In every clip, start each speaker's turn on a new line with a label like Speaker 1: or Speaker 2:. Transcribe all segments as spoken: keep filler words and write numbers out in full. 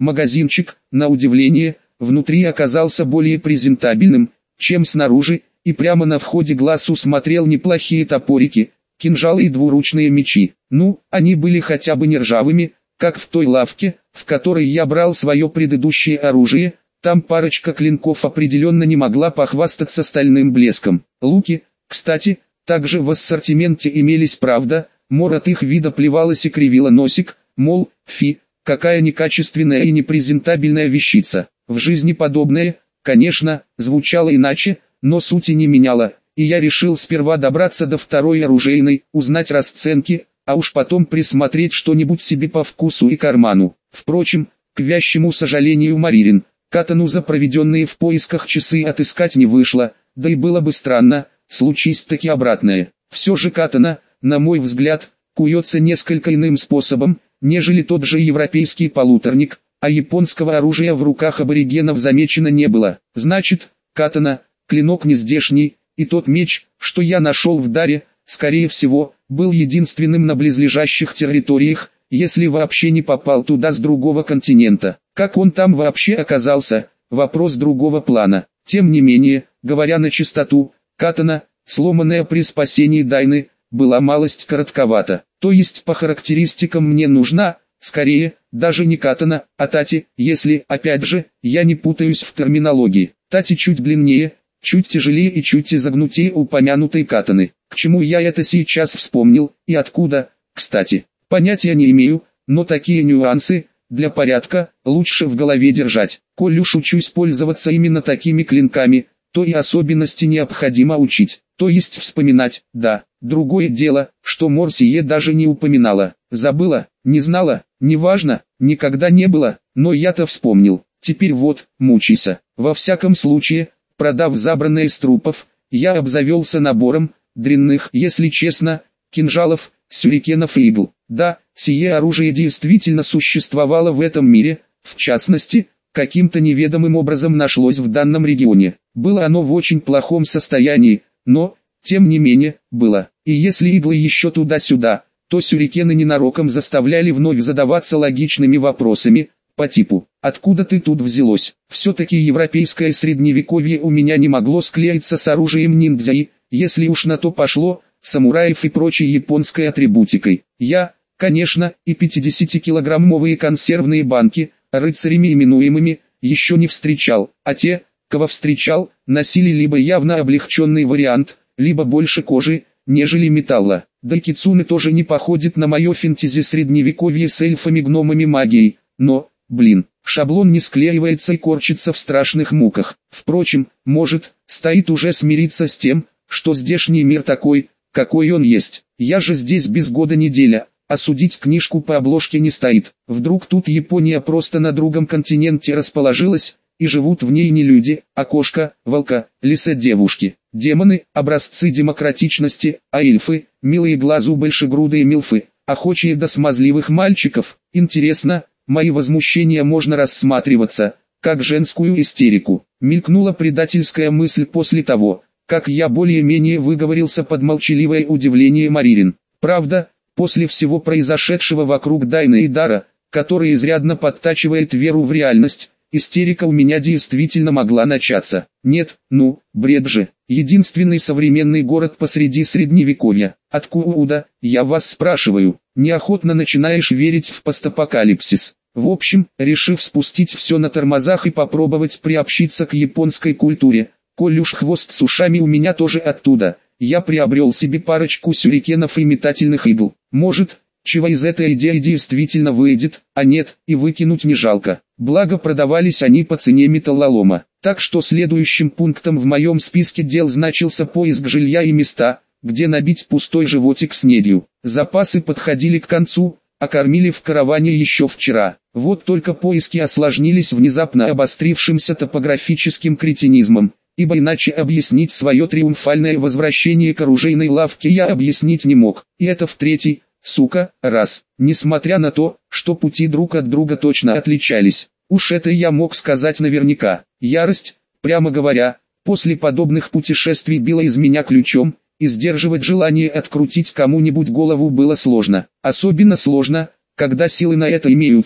Speaker 1: Магазинчик, на удивление, внутри оказался более презентабельным, чем снаружи, и прямо на входе глаз усмотрел неплохие топорики, кинжалы и двуручные мечи. Ну, они были хотя бы не ржавыми, как в той лавке, в которой я брал свое предыдущее оружие. Там парочка клинков определенно не могла похвастаться стальным блеском. Луки, кстати, также в ассортименте имелись, правда, Мор от их вида плевалась и кривила носик, мол, фи, какая некачественная и непрезентабельная вещица. В жизни подобное, конечно, звучало иначе, но сути не меняло, и я решил сперва добраться до второй оружейной, узнать расценки, а уж потом присмотреть что-нибудь себе по вкусу и карману. Впрочем, к вящему сожалению Маририн, катану за проведенные в поисках часы отыскать не вышло, да и было бы странно, случись таки обратное. Все же катана, на мой взгляд, куется несколько иным способом, нежели тот же европейский полуторник, а японского оружия в руках аборигенов замечено не было. Значит, катана, клинок не здешний, и тот меч, что я нашел в даре, скорее всего, был единственным на близлежащих территориях, если вообще не попал туда с другого континента. Как он там вообще оказался, вопрос другого плана. Тем не менее, говоря на чистоту, катана, сломанная при спасении Дайны, была малость коротковата. То есть по характеристикам мне нужна, скорее, даже не катана, а тати, если, опять же, я не путаюсь в терминологии. Тати чуть длиннее, чуть тяжелее и чуть изогнутее упомянутой катаны. К чему я это сейчас вспомнил, и откуда, кстати, понятия не имею, но такие нюансы, для порядка, лучше в голове держать. Коль уж учусь пользоваться именно такими клинками, то и особенности необходимо учить, то есть вспоминать, да. Другое дело, что Морсие даже не упоминала, забыла, не знала, неважно, никогда не было, но я-то вспомнил. Теперь вот, мучайся. Во всяком случае, продав забранное из трупов, я обзавелся набором, дрянных, если честно, кинжалов, сюрикенов и игл. Да, сие оружие действительно существовало в этом мире, в частности, каким-то неведомым образом нашлось в данном регионе. Было оно в очень плохом состоянии, но, тем не менее, было. И если иглы еще туда-сюда, то сюрикены ненароком заставляли вновь задаваться логичными вопросами, по типу «Откуда ты тут взялось?». Все-таки европейское средневековье у меня не могло склеиться с оружием ниндзя и, если уж на то пошло, самураев и прочей японской атрибутикой. Я, конечно, и пятидесятикилограммовые консервные банки, рыцарями именуемыми, еще не встречал, а те, кого встречал, носили либо явно облегченный вариант, либо больше кожи, нежели металла. Да и кицуне тоже не походит на мое фэнтези средневековье с эльфами, гномами, магией, но, блин, шаблон не склеивается и корчится в страшных муках. Впрочем, может, стоит уже смириться с тем, что здешний мир такой, какой он есть. Я же здесь без года неделя, а судить книжку по обложке не стоит. Вдруг тут Япония просто на другом континенте расположилась, и живут в ней не люди, а кошка, волка, лиса, девушки, демоны, образцы демократичности, а эльфы, милые глазу большегрудые милфы, охочие до смазливых мальчиков. Интересно, мои возмущения можно рассматриваться, как женскую истерику. Мелькнула предательская мысль после того, как я более-менее выговорился под молчаливое удивление Маририн. Правда, после всего произошедшего вокруг Дайны и Дара, который изрядно подтачивает веру в реальность, истерика у меня действительно могла начаться. Нет, ну, бред же. Единственный современный город посреди средневековья. Откуда, я вас спрашиваю, неохотно начинаешь верить в постапокалипсис. В общем, решив спустить все на тормозах и попробовать приобщиться к японской культуре, коль уж хвост с ушами у меня тоже оттуда, я приобрел себе парочку сюрикенов и метательных игл. Может, чего из этой идеи действительно выйдет, а нет, и выкинуть не жалко. Благо продавались они по цене металлолома. Так что следующим пунктом в моем списке дел значился поиск жилья и места, где набить пустой животик снедью. Запасы подходили к концу, а кормили в караване еще вчера. Вот только поиски осложнились внезапно обострившимся топографическим кретинизмом, ибо иначе объяснить свое триумфальное возвращение к оружейной лавке я объяснить не мог. И это в третий, сука, раз. Несмотря на то, что пути друг от друга точно отличались. Уж это я мог сказать наверняка. Ярость, прямо говоря, после подобных путешествий била из меня ключом, и сдерживать желание открутить кому-нибудь голову было сложно. Особенно сложно, когда силы на это имеются,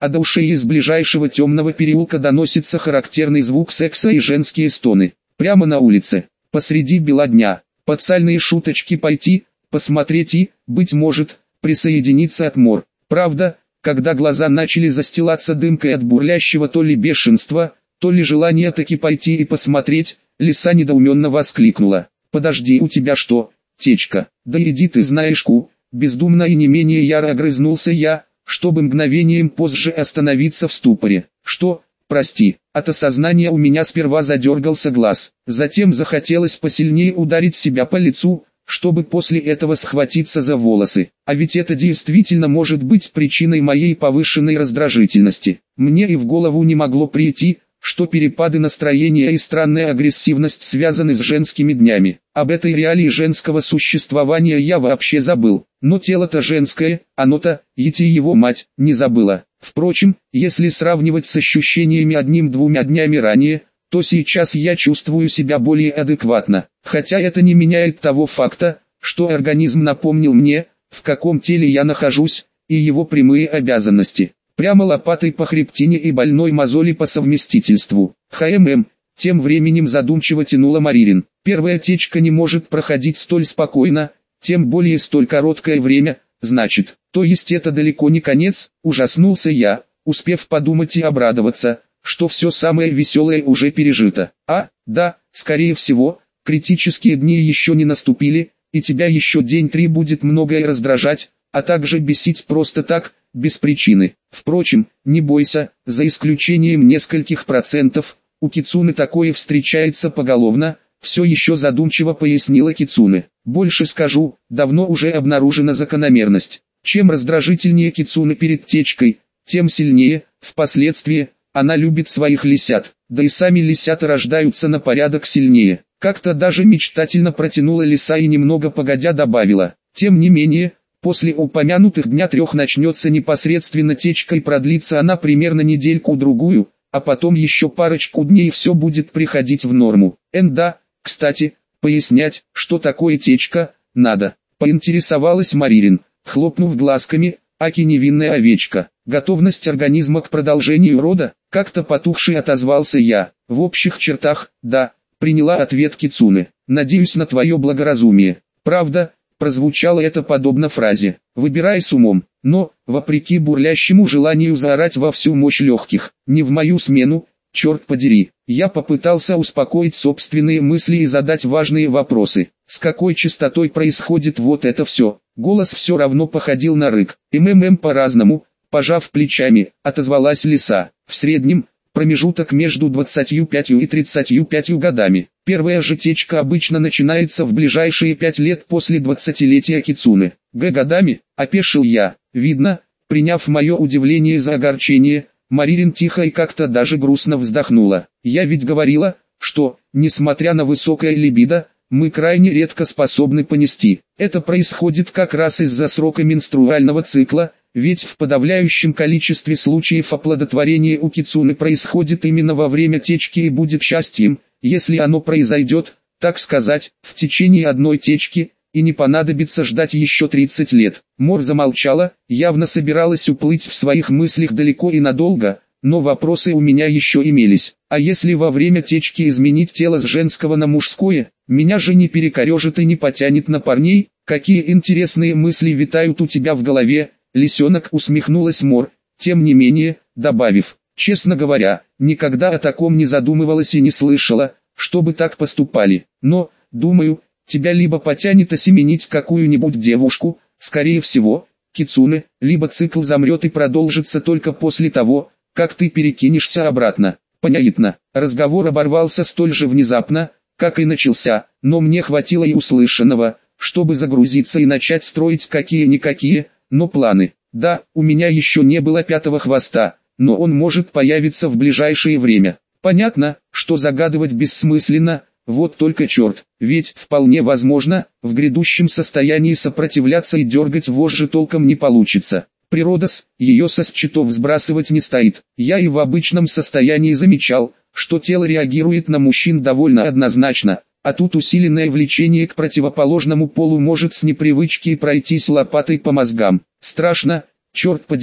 Speaker 1: а до ушей из ближайшего темного переулка доносится характерный звук секса и женские стоны. Прямо на улице, посреди бела дня, под сальные шуточки пойти, посмотреть и, быть может, присоединиться от мор. Правда, когда глаза начали застилаться дымкой от бурлящего то ли бешенства, то ли желания таки пойти и посмотреть, лиса недоуменно воскликнула: «Подожди, у тебя что, течка?» «Да иди ты знаешь ку!» Бездумно и не менее яро огрызнулся я, чтобы мгновением позже остановиться в ступоре. «Что? Прости». От осознания у меня сперва задергался глаз, затем захотелось посильнее ударить себя по лицу, чтобы после этого схватиться за волосы. А ведь это действительно может быть причиной моей повышенной раздражительности. Мне и в голову не могло прийти, что перепады настроения и странная агрессивность связаны с женскими днями. Об этой реалии женского существования я вообще забыл. Но тело-то женское, оно-то, ети его мать, не забыла. Впрочем, если сравнивать с ощущениями одним-двумя днями ранее, то сейчас я чувствую себя более адекватно. Хотя это не меняет того факта, что организм напомнил мне, в каком теле я нахожусь, и его прямые обязанности. Прямо лопатой по хребтине и больной мозоли по совместительству. ХММ, тем временем задумчиво тянула Маририн. Первая течка не может проходить столь спокойно, тем более столь короткое время, значит. То есть это далеко не конец, ужаснулся я, успев подумать и обрадоваться, что все самое веселое уже пережито. А, да, скорее всего, критические дни еще не наступили, и тебя еще день три будет многое раздражать, а также бесить просто так, без причины. Впрочем, не бойся, за исключением нескольких процентов, у кицуны такое встречается поголовно, все еще задумчиво пояснила кицуны. Больше скажу, давно уже обнаружена закономерность. Чем раздражительнее кицуны перед течкой, тем сильнее, впоследствии, она любит своих лисят, да и сами лисята рождаются на порядок сильнее. Как-то даже мечтательно протянула лиса и немного погодя добавила: тем не менее, после упомянутых дня трех начнется непосредственно течка и продлится она примерно недельку-другую, а потом еще парочку дней и все будет приходить в норму. Эн да, кстати, пояснять, что такое течка, надо, поинтересовалась Маририн, хлопнув глазками, аки невинная овечка. Готовность организма к продолжению рода, как-то потухший отозвался я. В общих чертах, да, приняла ответ кицуны. Надеюсь на твое благоразумие. Правда, прозвучало это подобно фразе «выбирай с умом», но, вопреки бурлящему желанию заорать во всю мощь легких, не в мою смену, черт подери, я попытался успокоить собственные мысли и задать важные вопросы. С какой частотой происходит вот это все? Голос все равно походил на рык. МММ по-разному, пожав плечами, отозвалась лиса. В среднем, промежуток между двадцатью пятью и тридцатью пятью годами. Первая же течка обычно начинается в ближайшие пять лет после двадцатилетия кицуны. Г годами, опешил я. Видно, приняв мое удивление за огорчение, Маририн тихо и как-то даже грустно вздохнула. Я ведь говорила, что, несмотря на высокое либидо, мы крайне редко способны понести. Это происходит как раз из-за срока менструального цикла, ведь в подавляющем количестве случаев оплодотворение у кицуны происходит именно во время течки и будет счастьем, если оно произойдет, так сказать, в течение одной течки, и не понадобится ждать еще тридцать лет. Мор замолчала, явно собиралась уплыть в своих мыслях далеко и надолго, но вопросы у меня еще имелись. А если во время течки изменить тело с женского на мужское, меня же не перекорежит и не потянет на парней? Какие интересные мысли витают у тебя в голове? Лисенок, усмехнулась Мор, тем не менее, добавив: честно говоря, никогда о таком не задумывалась и не слышала, чтобы так поступали. Но, думаю, тебя либо потянет осеменить какую-нибудь девушку, скорее всего, кицуне, либо цикл замрет и продолжится только после того, как ты перекинешься обратно. Понятно. Разговор оборвался столь же внезапно, как и начался, но мне хватило и услышанного, чтобы загрузиться и начать строить какие-никакие, но планы. Да, у меня еще не было пятого хвоста, но он может появиться в ближайшее время. Понятно, что загадывать бессмысленно, вот только черт, ведь, вполне возможно, в грядущем состоянии сопротивляться и дергать вожжи толком не получится. Природа с, ее со счетов сбрасывать не стоит. Я и в обычном состоянии замечал, что тело реагирует на мужчин довольно однозначно, а тут усиленное влечение к противоположному полу может с непривычки пройтись лопатой по мозгам. Страшно, черт подери,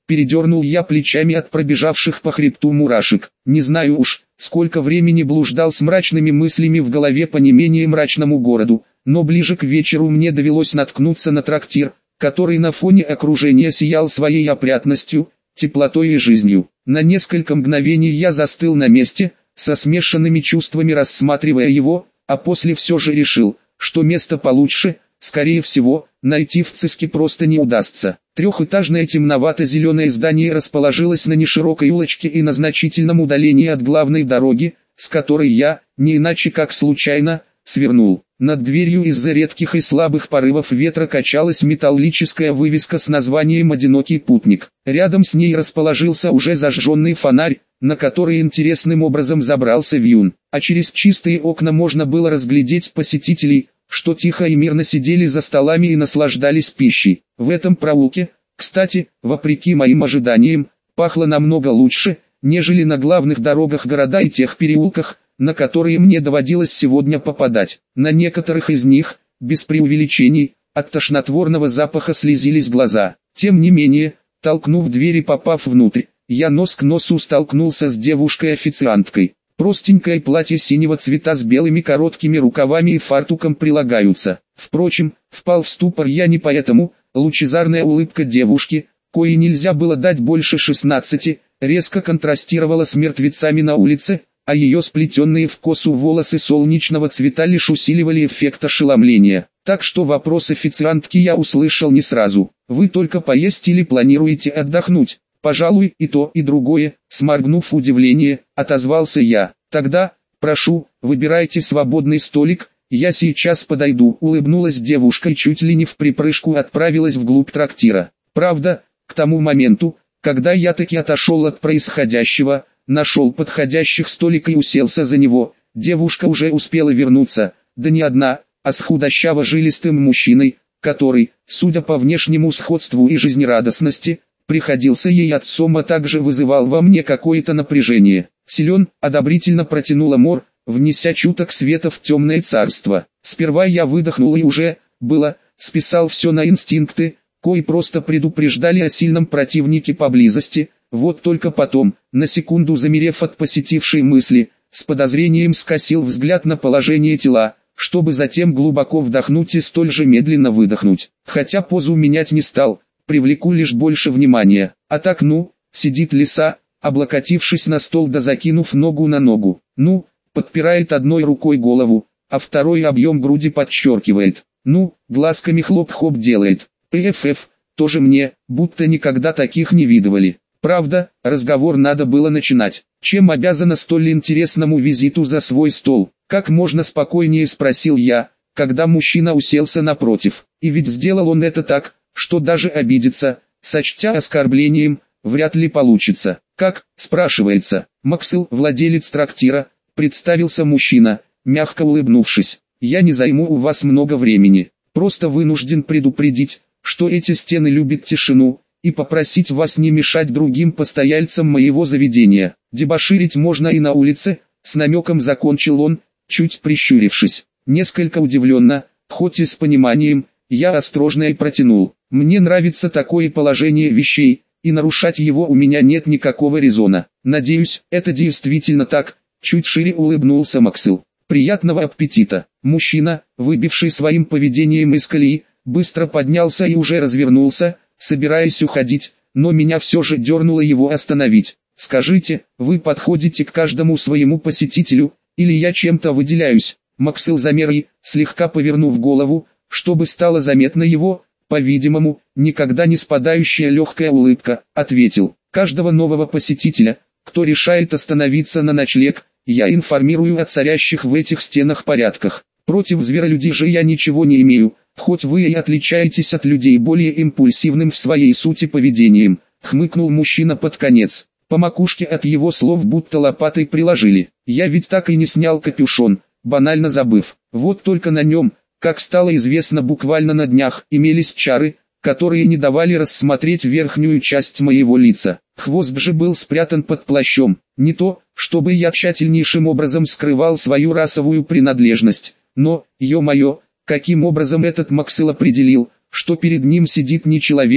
Speaker 1: Передернул я плечами от пробежавших по хребту мурашек. Не знаю уж, сколько времени блуждал с мрачными мыслями в голове по не менее мрачному городу, но ближе к вечеру мне довелось наткнуться на трактир, который на фоне окружения сиял своей опрятностью, теплотой и жизнью. На несколько мгновений я застыл на месте, со смешанными чувствами рассматривая его, а после все же решил, что место получше, скорее всего, найти в Циске просто не удастся. Трехэтажное темновато-зеленое здание расположилось на неширокой улочке и на значительном удалении от главной дороги, с которой я, не иначе как случайно, свернул. Над дверью из-за редких и слабых порывов ветра качалась металлическая вывеска с названием «Одинокий путник». Рядом с ней расположился уже зажженный фонарь, на который интересным образом забрался вьюн, а через чистые окна можно было разглядеть посетителей, что тихо и мирно сидели за столами и наслаждались пищей. В этом проулке, кстати, вопреки моим ожиданиям, пахло намного лучше, нежели на главных дорогах города и тех переулках, на которые мне доводилось сегодня попадать. На некоторых из них, без преувеличений, от тошнотворного запаха слезились глаза. Тем не менее, толкнув дверь и попав внутрь, я нос к носу столкнулся с девушкой-официанткой. Простенькое платье синего цвета с белыми короткими рукавами и фартуком прилагаются. Впрочем, впал в ступор я не поэтому. Лучезарная улыбка девушки, коей нельзя было дать больше шестнадцати, резко контрастировала с мертвецами на улице, а ее сплетенные в косу волосы солнечного цвета лишь усиливали эффект ошеломления. Так что вопрос официантки я услышал не сразу. «Вы только поесть или планируете отдохнуть?» «Пожалуй, и то, и другое», сморгнув удивление, отозвался я. «Тогда, прошу, выбирайте свободный столик, я сейчас подойду». Улыбнулась девушка и чуть ли не в припрыжку отправилась вглубь трактира. Правда, к тому моменту, когда я таки отошел от происходящего, нашел подходящих столик и уселся за него, девушка уже успела вернуться, да не одна, а с худощаво-жилистым мужчиной, который, судя по внешнему сходству и жизнерадостности, приходился ей отцом, а также вызывал во мне какое-то напряжение. «Силен», одобрительно протянула Мор, внеся чуток света в темное царство. Сперва я выдохнул и уже, было, списал все на инстинкты, кои просто предупреждали о сильном противнике поблизости. Вот только потом, на секунду замерев от посетившей мысли, с подозрением скосил взгляд на положение тела, чтобы затем глубоко вдохнуть и столь же медленно выдохнуть. Хотя позу менять не стал, привлеку лишь больше внимания. А так ну, сидит лиса, облокотившись на стол да закинув ногу на ногу. Ну, подпирает одной рукой голову, а второй объем груди подчеркивает. Ну, глазками хлоп-хоп делает. ПФФ, тоже мне, будто никогда таких не видывали. Правда, разговор надо было начинать. Чем обязана столь интересному визиту за свой стол? Как можно спокойнее спросил я, когда мужчина уселся напротив. И ведь сделал он это так, что даже обидеться, сочтя оскорблением, вряд ли получится. Как, спрашивается, Максел, владелец трактира, представился мужчина, мягко улыбнувшись. Я не займу у вас много времени, просто вынужден предупредить, что эти стены любят тишину, и попросить вас не мешать другим постояльцам моего заведения. Дебоширить можно и на улице, с намеком закончил он, чуть прищурившись. Несколько удивленно, хоть и с пониманием, я осторожно и протянул. Мне нравится такое положение вещей, и нарушать его у меня нет никакого резона. Надеюсь, это действительно так, чуть шире улыбнулся Максел. Приятного аппетита. Мужчина, выбивший своим поведением из колеи, быстро поднялся и уже развернулся, собираясь уходить, но меня все же дернуло его остановить. «Скажите, вы подходите к каждому своему посетителю, или я чем-то выделяюсь?» Максел замер и, слегка повернув голову, чтобы стало заметно его, по-видимому, никогда не спадающая легкая улыбка, ответил. «Каждого нового посетителя, кто решает остановиться на ночлег, я информирую о царящих в этих стенах порядках. Против зверолюдей же я ничего не имею. Хоть вы и отличаетесь от людей более импульсивным в своей сути поведением», хмыкнул мужчина под конец. По макушке от его слов будто лопатой приложили. Я ведь так и не снял капюшон, банально забыв. Вот только на нем, как стало известно буквально на днях, имелись чары, которые не давали рассмотреть верхнюю часть моего лица. Хвост же был спрятан под плащом. Не то, чтобы я тщательнейшим образом скрывал свою расовую принадлежность, но, ё-моё, каким образом этот Максел определил, что перед ним сидит не человек,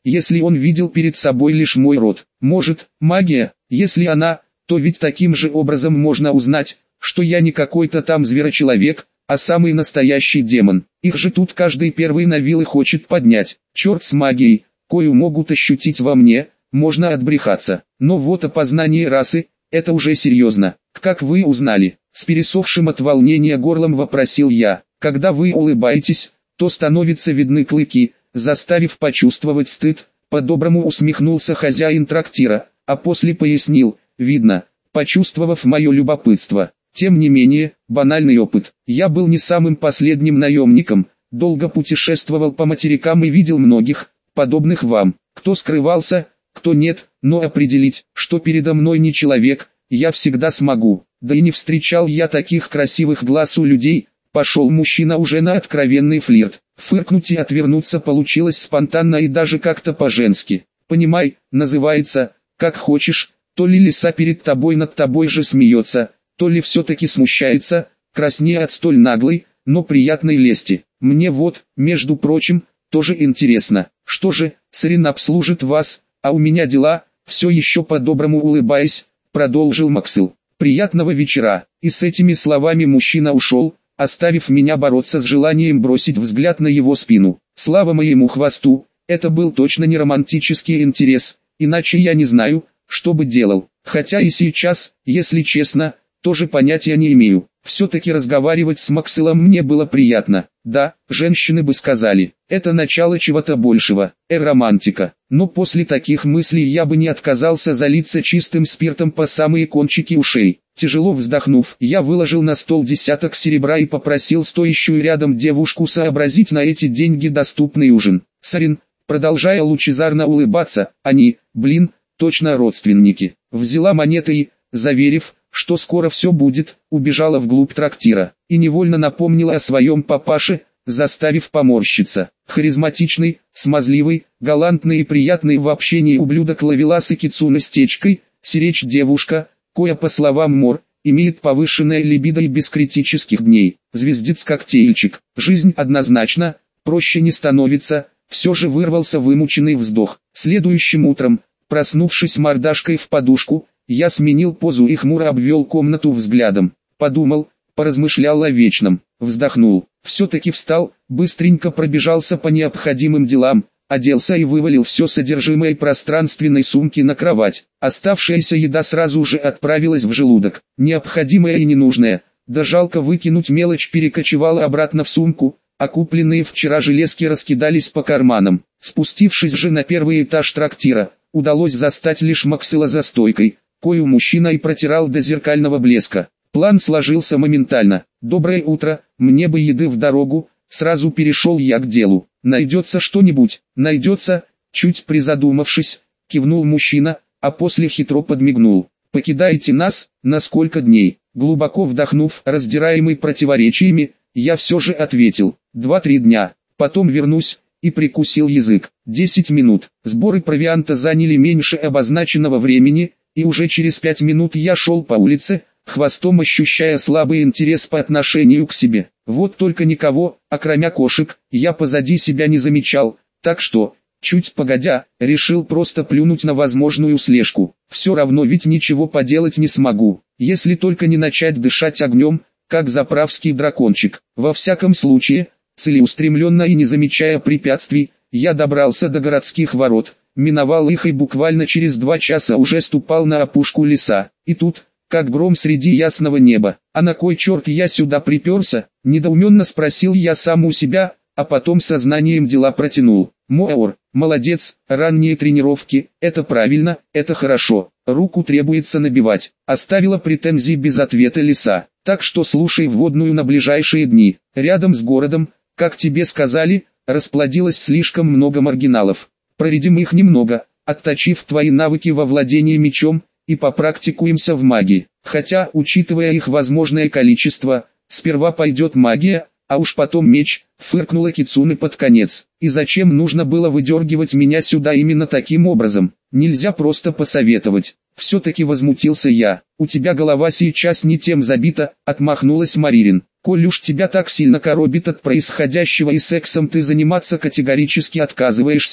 Speaker 1: если он видел перед собой лишь мой рот? Может, магия? Если она, то ведь таким же образом можно узнать, что я не какой-то там зверочеловек, а самый настоящий демон. Их же тут каждый первый на вилы хочет поднять. Черт с магией, кою могут ощутить во мне, можно отбрехаться. Но вот опознание расы, это уже серьезно. Как вы узнали? С пересохшим от волнения горлом вопросил я. Когда вы улыбаетесь, то становятся видны клыки, заставив почувствовать стыд. По-доброму усмехнулся хозяин трактира, а после пояснил, видно, почувствовав мое любопытство. Тем не менее, банальный опыт. Я был не самым последним наемником, долго путешествовал по материкам и видел многих, подобных вам. Кто скрывался, кто нет, но определить, что передо мной не человек, я всегда смогу. Да и не встречал я таких красивых глаз у людей. Пошел мужчина уже на откровенный флирт. Фыркнуть и отвернуться получилось спонтанно и даже как-то по-женски. Понимай, называется, как хочешь, то ли лиса перед тобой над тобой же смеется, то ли все-таки смущается, краснея от столь наглой, но приятной лести. Мне вот, между прочим, тоже интересно, что же, Сарин обслужит вас, а у меня дела, все еще по-доброму улыбаясь, продолжил Максил. Приятного вечера. И с этими словами мужчина ушел, оставив меня бороться с желанием бросить взгляд на его спину. Слава моему хвосту, это был точно не романтический интерес, иначе я не знаю, что бы делал. Хотя и сейчас, если честно, тоже понятия не имею. Все-таки разговаривать с Максилом мне было приятно. Да, женщины бы сказали, это начало чего-то большего, э-романтика. Но после таких мыслей я бы не отказался залиться чистым спиртом по самые кончики ушей. Тяжело вздохнув, я выложил на стол десяток серебра и попросил стоящую рядом девушку сообразить на эти деньги доступный ужин. Сарин, продолжая лучезарно улыбаться, они, блин, точно родственники. Взяла монеты и, заверив, что скоро все будет, убежала вглубь трактира, и невольно напомнила о своем папаше, заставив поморщиться. Харизматичный, смазливый, галантный и приятный в общении ублюдок Ловелас и Кицуна с течкой, сиречь девушка, коя по словам Мор, имеет повышенное либидо и без критических дней. Звездец-коктейльчик. Жизнь однозначно, проще не становится, все же вырвался вымученный вздох. Следующим утром, проснувшись мордашкой в подушку, я сменил позу и хмуро обвел комнату взглядом. Подумал, поразмышлял о вечном, вздохнул. Все-таки встал, быстренько пробежался по необходимым делам, оделся и вывалил все содержимое пространственной сумки на кровать. Оставшаяся еда сразу же отправилась в желудок. Необходимая и ненужная, да жалко выкинуть мелочь, перекочевала обратно в сумку, а купленные вчера железки раскидались по карманам. Спустившись же на первый этаж трактира, удалось застать лишь Максила за стойкой, кою мужчина и протирал до зеркального блеска. План сложился моментально. «Доброе утро, мне бы еды в дорогу», сразу перешел я к делу. «Найдется что-нибудь?» «Найдется», чуть призадумавшись, кивнул мужчина, а после хитро подмигнул. «Покидаете нас, на сколько дней?» Глубоко вдохнув, раздираемый противоречиями, я все же ответил: «Два-три дня, потом вернусь», и прикусил язык. Десять минут. Сборы провианта заняли меньше обозначенного времени, и уже через пять минут я шел по улице, хвостом ощущая слабый интерес по отношению к себе. Вот только никого, окромя кошек, я позади себя не замечал, так что, чуть погодя, решил просто плюнуть на возможную слежку. Все равно ведь ничего поделать не смогу, если только не начать дышать огнем, как заправский дракончик. Во всяком случае, целеустремленно и не замечая препятствий, я добрался до городских ворот, миновал их и буквально через два часа уже ступал на опушку леса. И тут, как гром среди ясного неба, «А на кой черт я сюда приперся?» – недоуменно спросил я сам у себя, а потом сознанием дела протянул. «Моор, молодец, ранние тренировки, это правильно, это хорошо, руку требуется набивать», – оставила претензии без ответа лиса. «Так что слушай вводную на ближайшие дни. Рядом с городом, как тебе сказали, расплодилось слишком много маргиналов. Проредим их немного, отточив твои навыки во владении мечом, и попрактикуемся в магии. Хотя, учитывая их возможное количество, сперва пойдет магия, а уж потом меч», — фыркнула Кицуна под конец. «И зачем нужно было выдергивать меня сюда именно таким образом? Нельзя просто посоветовать». Все-таки возмутился я. «У тебя голова сейчас не тем забита», — отмахнулась Маририн. «Коль уж тебя так сильно коробит от происходящего и сексом ты заниматься категорически отказываешься,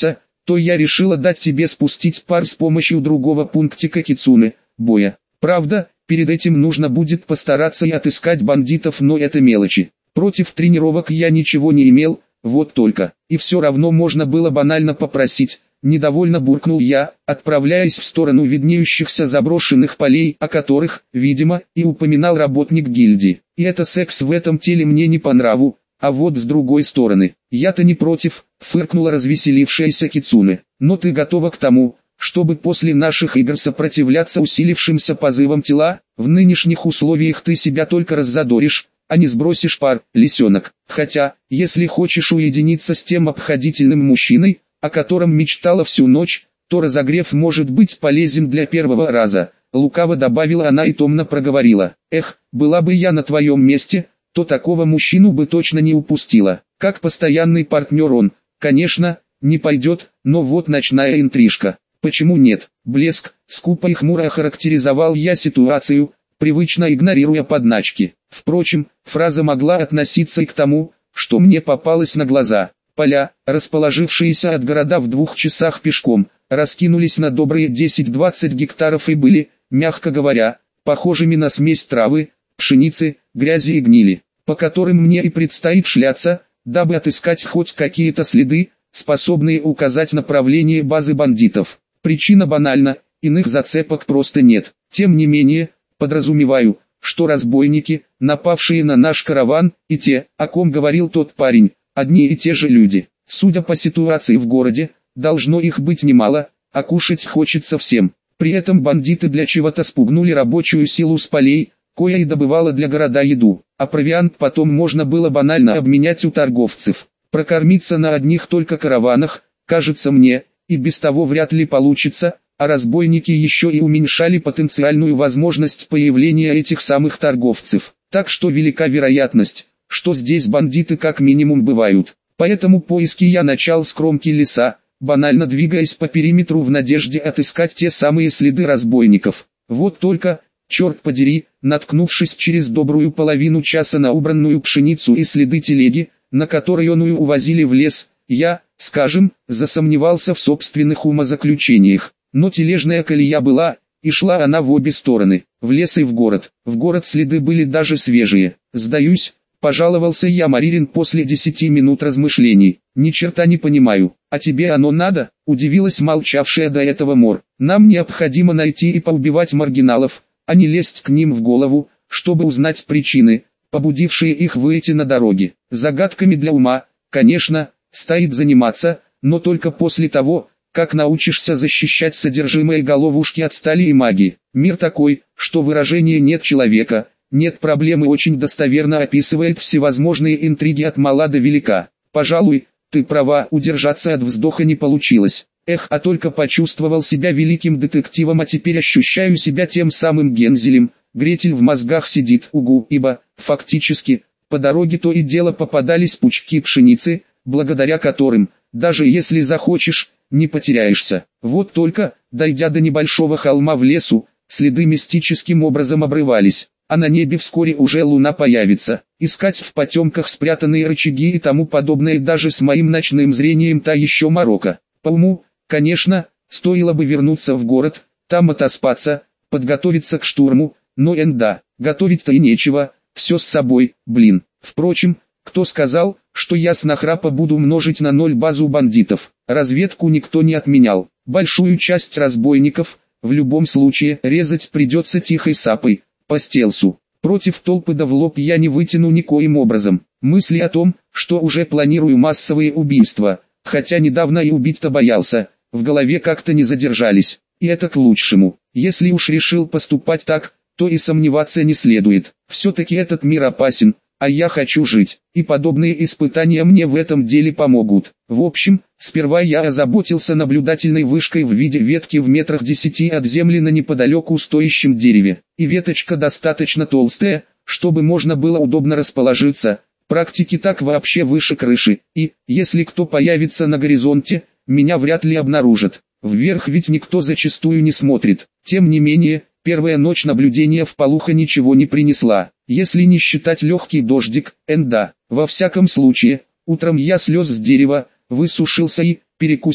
Speaker 1: то я решила дать тебе спустить пар с помощью другого пунктика Кицуне, боя. Правда, перед этим нужно будет постараться и отыскать бандитов, но это мелочи. Против тренировок я ничего не имел, вот только. И все равно можно было банально попросить. Недовольно буркнул я, отправляясь в сторону виднеющихся заброшенных полей, о которых, видимо, и упоминал работник гильдии. И это секс в этом теле мне не по нраву, а вот с другой стороны, я-то не против, фыркнула развеселившаяся Кицуне. Но ты готова к тому, чтобы после наших игр сопротивляться усилившимся позывам тела? В нынешних условиях ты себя только раззадоришь, а не сбросишь пар, лисенок. Хотя, если хочешь уединиться с тем обходительным мужчиной, о котором мечтала всю ночь, то разогрев может быть полезен для первого раза. Лукаво добавила она и томно проговорила. Эх, была бы я на твоем месте, то такого мужчину бы точно не упустила. Как постоянный партнер он, конечно, не пойдет, но вот ночная интрижка. Почему нет? Блеск, скупо и хмуро охарактеризовал я ситуацию, привычно игнорируя подначки. Впрочем, фраза могла относиться и к тому, что мне попалось на глаза. Поля, расположившиеся от города в двух часах пешком, раскинулись на добрые десять-двадцать гектаров и были, мягко говоря, похожими на смесь травы, пшеницы, грязи и гнили, по которым мне и предстоит шляться, дабы отыскать хоть какие-то следы, способные указать направление базы бандитов. Причина банальна, иных зацепок просто нет. Тем не менее, подразумеваю, что разбойники, напавшие на наш караван, и те, о ком говорил тот парень, одни и те же люди. Судя по ситуации в городе, должно их быть немало, а кушать хочется всем. При этом бандиты для чего-то спугнули рабочую силу с полей, кое и добывала для города еду, а провиант потом можно было банально обменять у торговцев. Прокормиться на одних только караванах, кажется мне, и без того вряд ли получится, а разбойники еще и уменьшали потенциальную возможность появления этих самых торговцев. Так что велика вероятность, что здесь бандиты как минимум бывают. Поэтому поиски я начал с кромки леса, банально двигаясь по периметру в надежде отыскать те самые следы разбойников. Вот только, черт подери, наткнувшись через добрую половину часа на убранную пшеницу и следы телеги, на которой оную увозили в лес, я, скажем, засомневался в собственных умозаключениях. Но тележная колея была, и шла она в обе стороны, в лес и в город. В город следы были даже свежие. Сдаюсь, пожаловался я Маририн после десяти минут размышлений. Ни черта не понимаю. А тебе оно надо? Удивилась молчавшая до этого Мор. Нам необходимо найти и поубивать маргиналов, а не лезть к ним в голову, чтобы узнать причины, побудившие их выйти на дороги. Загадками для ума, конечно, стоит заниматься, но только после того, как научишься защищать содержимое головушки от стали и магии. Мир такой, что выражение «нет человека», «нет проблемы» очень достоверно описывает всевозможные интриги от мала до велика. Пожалуй, ты права, удержаться от вздоха не получилось. Эх, а только почувствовал себя великим детективом, а теперь ощущаю себя тем самым Гензелем. Гретель в мозгах сидит, угу, ибо, фактически, по дороге то и дело попадались пучки пшеницы, благодаря которым, даже если захочешь, не потеряешься. Вот только, дойдя до небольшого холма в лесу, следы мистическим образом обрывались, а на небе вскоре уже луна появится. Искать в потемках спрятанные рычаги и тому подобное даже с моим ночным зрением та еще морока. По уму, конечно, стоило бы вернуться в город, там отоспаться, подготовиться к штурму, но энда, готовить-то и нечего, все с собой, блин. Впрочем, кто сказал, что я с нахрапа буду множить на ноль базу бандитов? Разведку никто не отменял. Большую часть разбойников, в любом случае, резать придется тихой сапой, по стелсу. Против толпы да в лоб я не вытяну никоим образом. Мысли о том, что уже планирую массовые убийства, хотя недавно и убить-то боялся, в голове как-то не задержались. И это к лучшему. Если уж решил поступать так, то и сомневаться не следует. Все-таки этот мир опасен. А я хочу жить, и подобные испытания мне в этом деле помогут. В общем, сперва я озаботился наблюдательной вышкой в виде ветки в метрах десяти от земли на неподалеку стоящем дереве. И веточка достаточно толстая, чтобы можно было удобно расположиться. Практики так вообще выше крыши, и, если кто появится на горизонте, меня вряд ли обнаружат. Вверх ведь никто зачастую не смотрит. Тем не менее, первая ночь наблюдения в Полухо ничего не принесла. Если не считать легкий дождик, энда. Во всяком случае, утром я слез с дерева, высушился и, перекусив,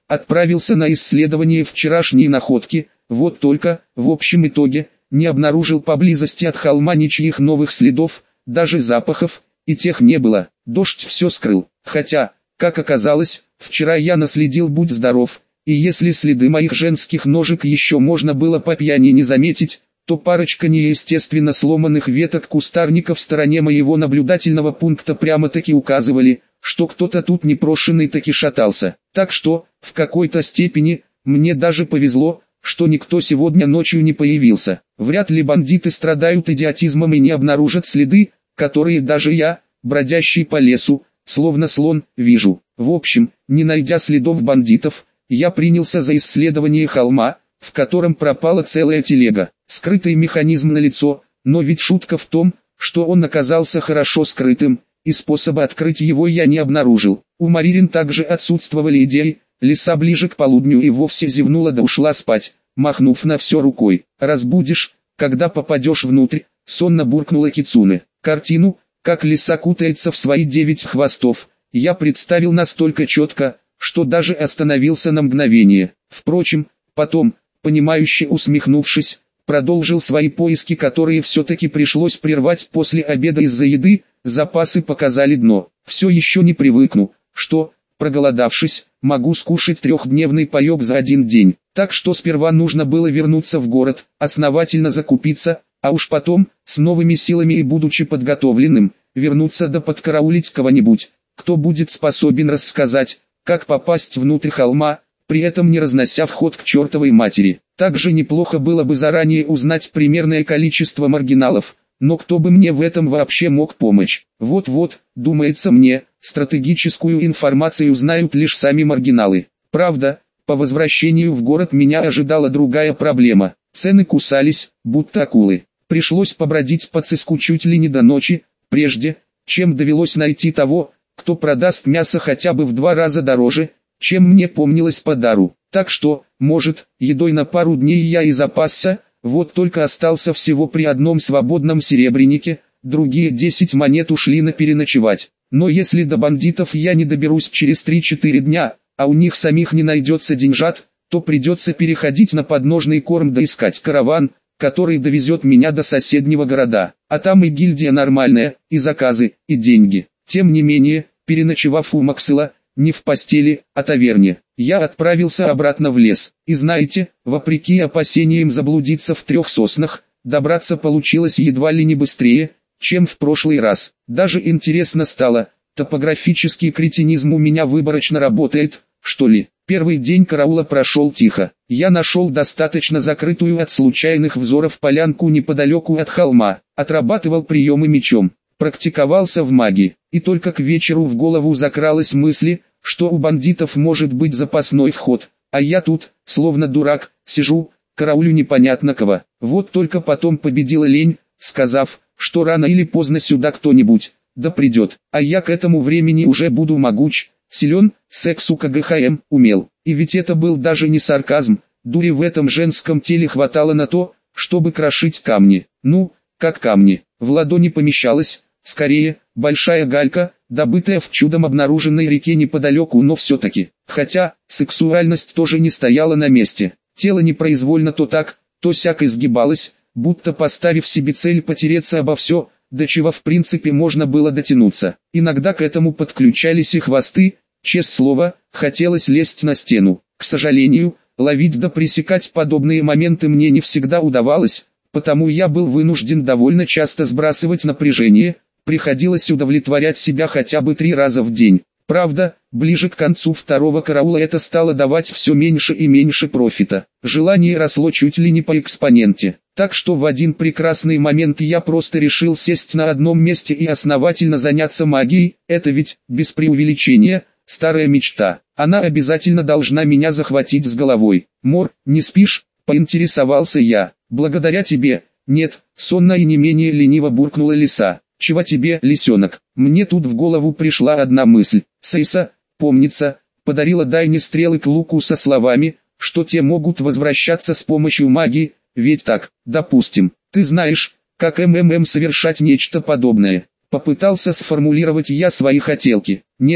Speaker 1: отправился на исследование вчерашней находки, вот только, в общем итоге, не обнаружил поблизости от холма ничьих новых следов, даже запахов, и тех не было. Дождь все скрыл, хотя, как оказалось, вчера я наследил будь здоров, и если следы моих женских ножек еще можно было по пьяни не заметить, то парочка неестественно сломанных веток кустарника в стороне моего наблюдательного пункта прямо-таки указывали, что кто-то тут непрошенный таки шатался. Так что, в какой-то степени, мне даже повезло, что никто сегодня ночью не появился. Вряд ли бандиты страдают идиотизмом и не обнаружат следы, которые даже я, бродящий по лесу, словно слон, вижу. В общем, не найдя следов бандитов, я принялся за исследование холма, в котором пропала целая телега. Скрытый механизм налицо, но ведь шутка в том, что он оказался хорошо скрытым, и способа открыть его я не обнаружил. У Маририн также отсутствовали идеи, лиса ближе к полудню и вовсе зевнула да ушла спать, махнув на все рукой. «Разбудишь, когда попадешь внутрь», — сонно буркнула Кицуне. Картину, как лиса кутается в свои девять хвостов, я представил настолько четко, что даже остановился на мгновение. Впрочем, потом, понимающе усмехнувшись, продолжил свои поиски, которые все-таки пришлось прервать после обеда из-за еды. Запасы показали дно. Все еще не привыкну, что, проголодавшись, могу скушать трехдневный паек за один день. Так что сперва нужно было вернуться в город, основательно закупиться, а уж потом, с новыми силами и будучи подготовленным, вернуться да подкараулить кого-нибудь, кто будет способен рассказать, как попасть внутрь холма, при этом не разнося вход к чертовой матери. Также неплохо было бы заранее узнать примерное количество маргиналов, но кто бы мне в этом вообще мог помочь? Вот-вот, думается мне, стратегическую информацию знают лишь сами маргиналы. Правда, по возвращению в город меня ожидала другая проблема. Цены кусались, будто акулы. Пришлось побродить по Циску чуть ли не до ночи, прежде, чем довелось найти того, кто продаст мясо хотя бы в два раза дороже, чем мне помнилось по дару. Так что, может, едой на пару дней я и запасся, вот только остался всего при одном свободном серебрянике, другие десять монет ушли на переночевать. Но если до бандитов я не доберусь через три-четыре дня, а у них самих не найдется деньжат, то придется переходить на подножный корм да искать караван, который довезет меня до соседнего города. А там и гильдия нормальная, и заказы, и деньги. Тем не менее, переночевав у Максела, не в постели, а таверне, я отправился обратно в лес. И знаете, вопреки опасениям заблудиться в трех соснах, добраться получилось едва ли не быстрее, чем в прошлый раз. Даже интересно стало, топографический кретинизм у меня выборочно работает, что ли. Первый день караула прошел тихо. Я нашел достаточно закрытую от случайных взоров полянку неподалеку от холма, отрабатывал приемы мечом, практиковался в магии, и только к вечеру в голову закралась мысль, что у бандитов может быть запасной вход, а я тут, словно дурак, сижу, караулю непонятно кого. Вот только потом победила лень, сказав, что рано или поздно сюда кто-нибудь, да придет, а я к этому времени уже буду могуч, силен, сексу КГХМ, умел. И ведь это был даже не сарказм, дури в этом женском теле хватало на то, чтобы крошить камни. Ну, как камни, в ладони помещалась, скорее, большая галька, добытая в чудом обнаруженной реке неподалеку, но все-таки. Хотя, сексуальность тоже не стояла на месте. Тело непроизвольно то так, то сяк изгибалось, будто поставив себе цель потереться обо все, до чего в принципе можно было дотянуться. Иногда к этому подключались и хвосты, честное слово, хотелось лезть на стену. К сожалению, ловить да пресекать подобные моменты мне не всегда удавалось, потому я был вынужден довольно часто сбрасывать напряжение, приходилось удовлетворять себя хотя бы три раза в день. Правда, ближе к концу второго караула это стало давать все меньше и меньше профита. Желание росло чуть ли не по экспоненте. Так что в один прекрасный момент я просто решил сесть на одном месте и основательно заняться магией. Это ведь, без преувеличения, старая мечта. Она обязательно должна меня захватить с головой. «Мор, не спишь?» – поинтересовался я. «Благодаря тебе». «Нет», – сонно и не менее лениво буркнула лиса. «Чего тебе, лисенок?» Мне тут в голову пришла одна мысль. Сейса, помнится, подарила Дайне стрелы к луку со словами, что те могут возвращаться с помощью магии, ведь так, допустим. Ты знаешь, как МММ совершать нечто подобное. Попытался сформулировать я свои хотелки. Нет,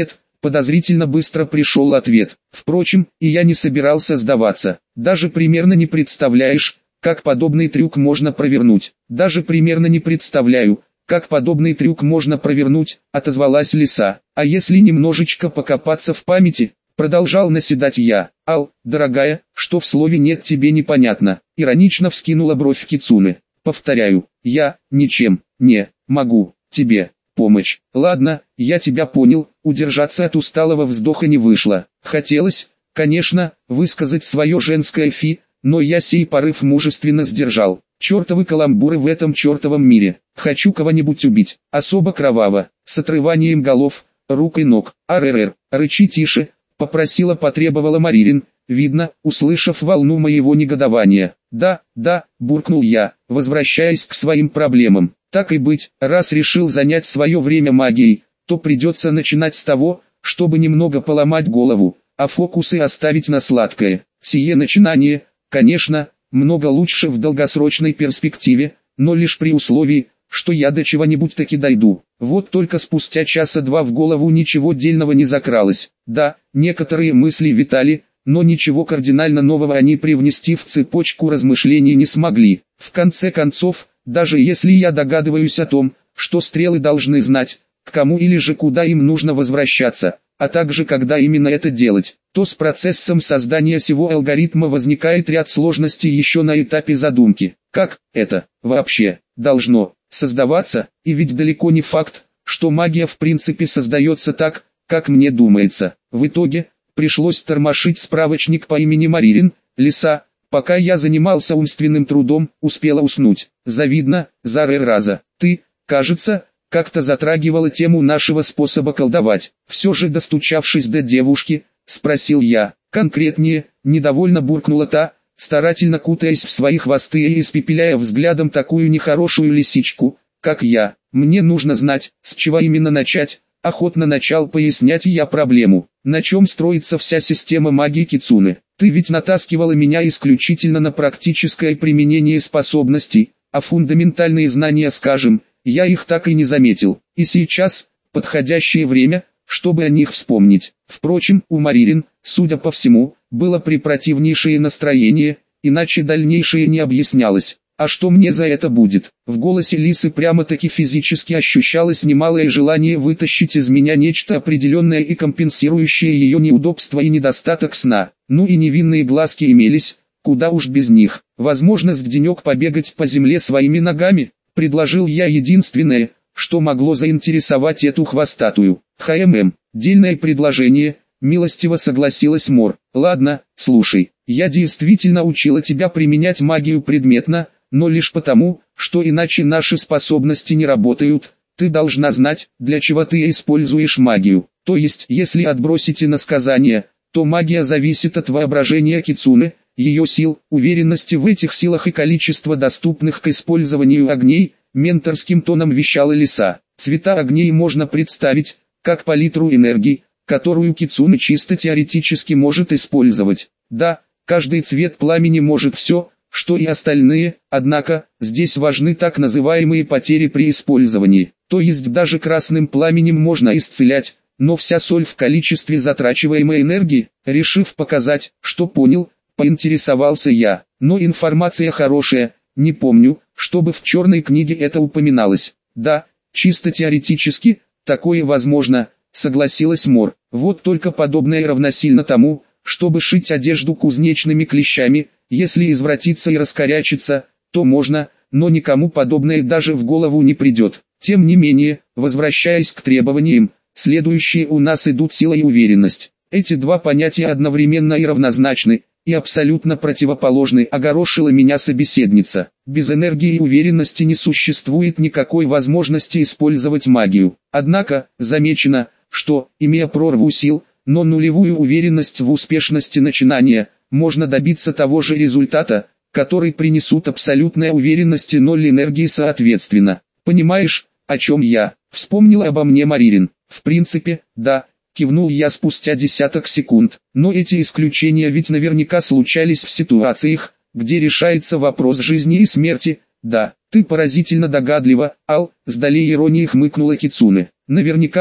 Speaker 1: Подозрительно быстро пришел ответ. Впрочем, и я не собирался сдаваться. Даже примерно не представляешь, как подобный трюк можно провернуть. Даже примерно не представляю, как подобный трюк можно провернуть, отозвалась лиса. А если немножечко покопаться в памяти, продолжал наседать я. Ал, дорогая, что в слове нет тебе непонятно. Иронично вскинула бровь Кицуне. Повторяю, я, ничем, не, могу, тебе, помочь. Ладно, я тебя понял, удержаться от усталого вздоха не вышло. Хотелось, конечно, высказать свое женское фи, но я сей порыв мужественно сдержал. Чертовы каламбуры в этом чертовом мире. Хочу кого-нибудь убить, особо кроваво, с отрыванием голов, рук и ног. Арррр, рычи тише, попросила потребовала Маририн, видно, услышав волну моего негодования. Да, да, буркнул я, возвращаясь к своим проблемам. Так и быть, раз решил занять свое время магией, то придется начинать с того, чтобы немного поломать голову, а фокусы оставить на сладкое. Сие начинание, конечно, много лучше в долгосрочной перспективе, но лишь при условии, что я до чего-нибудь таки дойду. Вот только спустя часа два в голову ничего дельного не закралось. Да, некоторые мысли витали, но ничего кардинально нового они привнести в цепочку размышлений не смогли. В конце концов, даже если я догадываюсь о том, что стрелы должны знать, к кому или же куда им нужно возвращаться, а также когда именно это делать, то с процессом создания сего алгоритма возникает ряд сложностей еще на этапе задумки. Как это вообще должно создаваться, и ведь далеко не факт, что магия в принципе создается так, как мне думается. В итоге, пришлось тормошить справочник по имени Маририн, лиса, пока я занимался умственным трудом, успела уснуть. Завидно, зараза, ты, кажется, как-то затрагивала тему нашего способа колдовать. Все же достучавшись до девушки, спросил я. Конкретнее, недовольно буркнула та, старательно кутаясь в свои хвосты и испепеляя взглядом такую нехорошую лисичку, как я. Мне нужно знать, с чего именно начать. Охотно начал пояснять я проблему. На чем строится вся система магии Кицуне? Ты ведь натаскивала меня исключительно на практическое применение способностей, а фундаментальные знания, скажем, я их так и не заметил. И сейчас, подходящее время, чтобы о них вспомнить. Впрочем, у Маририн, судя по всему, было препротивнейшее настроение, иначе дальнейшее не объяснялось. А что мне за это будет? В голосе лисы прямо-таки физически ощущалось немалое желание вытащить из меня нечто определенное и компенсирующее ее неудобство и недостаток сна. Ну и невинные глазки имелись, куда уж без них. Возможность денек побегать по земле своими ногами, предложил я единственное, что могло заинтересовать эту хвостатую. ХММ, дельное предложение, милостиво согласилась Мор. Ладно, слушай, я действительно учила тебя применять магию предметно, но лишь потому, что иначе наши способности не работают. Ты должна знать, для чего ты используешь магию. То есть, если отбросить иносказания, то магия зависит от воображения Кицуне, ее сил, уверенности в этих силах и количества доступных к использованию огней, менторским тоном вещала лиса. Цвета огней можно представить, как палитру энергии, которую Кицуне чисто теоретически может использовать. Да, каждый цвет пламени может все, что и остальные, однако, здесь важны так называемые потери при использовании. То есть даже красным пламенем можно исцелять, но вся соль в количестве затрачиваемой энергии. Решив показать, что понял, поинтересовался я. Но информация хорошая, не помню, чтобы в черной книге это упоминалось. Да, чисто теоретически, такое возможно, согласилась Мор. Вот только подобное равносильно тому, чтобы шить одежду кузнечными клещами. Если извратиться и раскорячиться, то можно, но никому подобное даже в голову не придет. Тем не менее, возвращаясь к требованиям, следующие у нас идут сила и уверенность. Эти два понятия одновременно и равнозначны, и абсолютно противоположны, огорошила меня собеседница. Без энергии и уверенности не существует никакой возможности использовать магию. Однако, замечено, что, имея прорву сил, но нулевую уверенность в успешности начинания, можно добиться того же результата, который принесут абсолютная уверенность и ноль энергии соответственно. Понимаешь, о чем я? Вспомнила обо мне Маририн. В принципе, да, кивнул я спустя десяток секунд. Но эти исключения ведь наверняка случались в ситуациях, где решается вопрос жизни и смерти. Да, ты поразительно догадлива, Ал, с долей иронии хмыкнула Кицуне. Наверняка,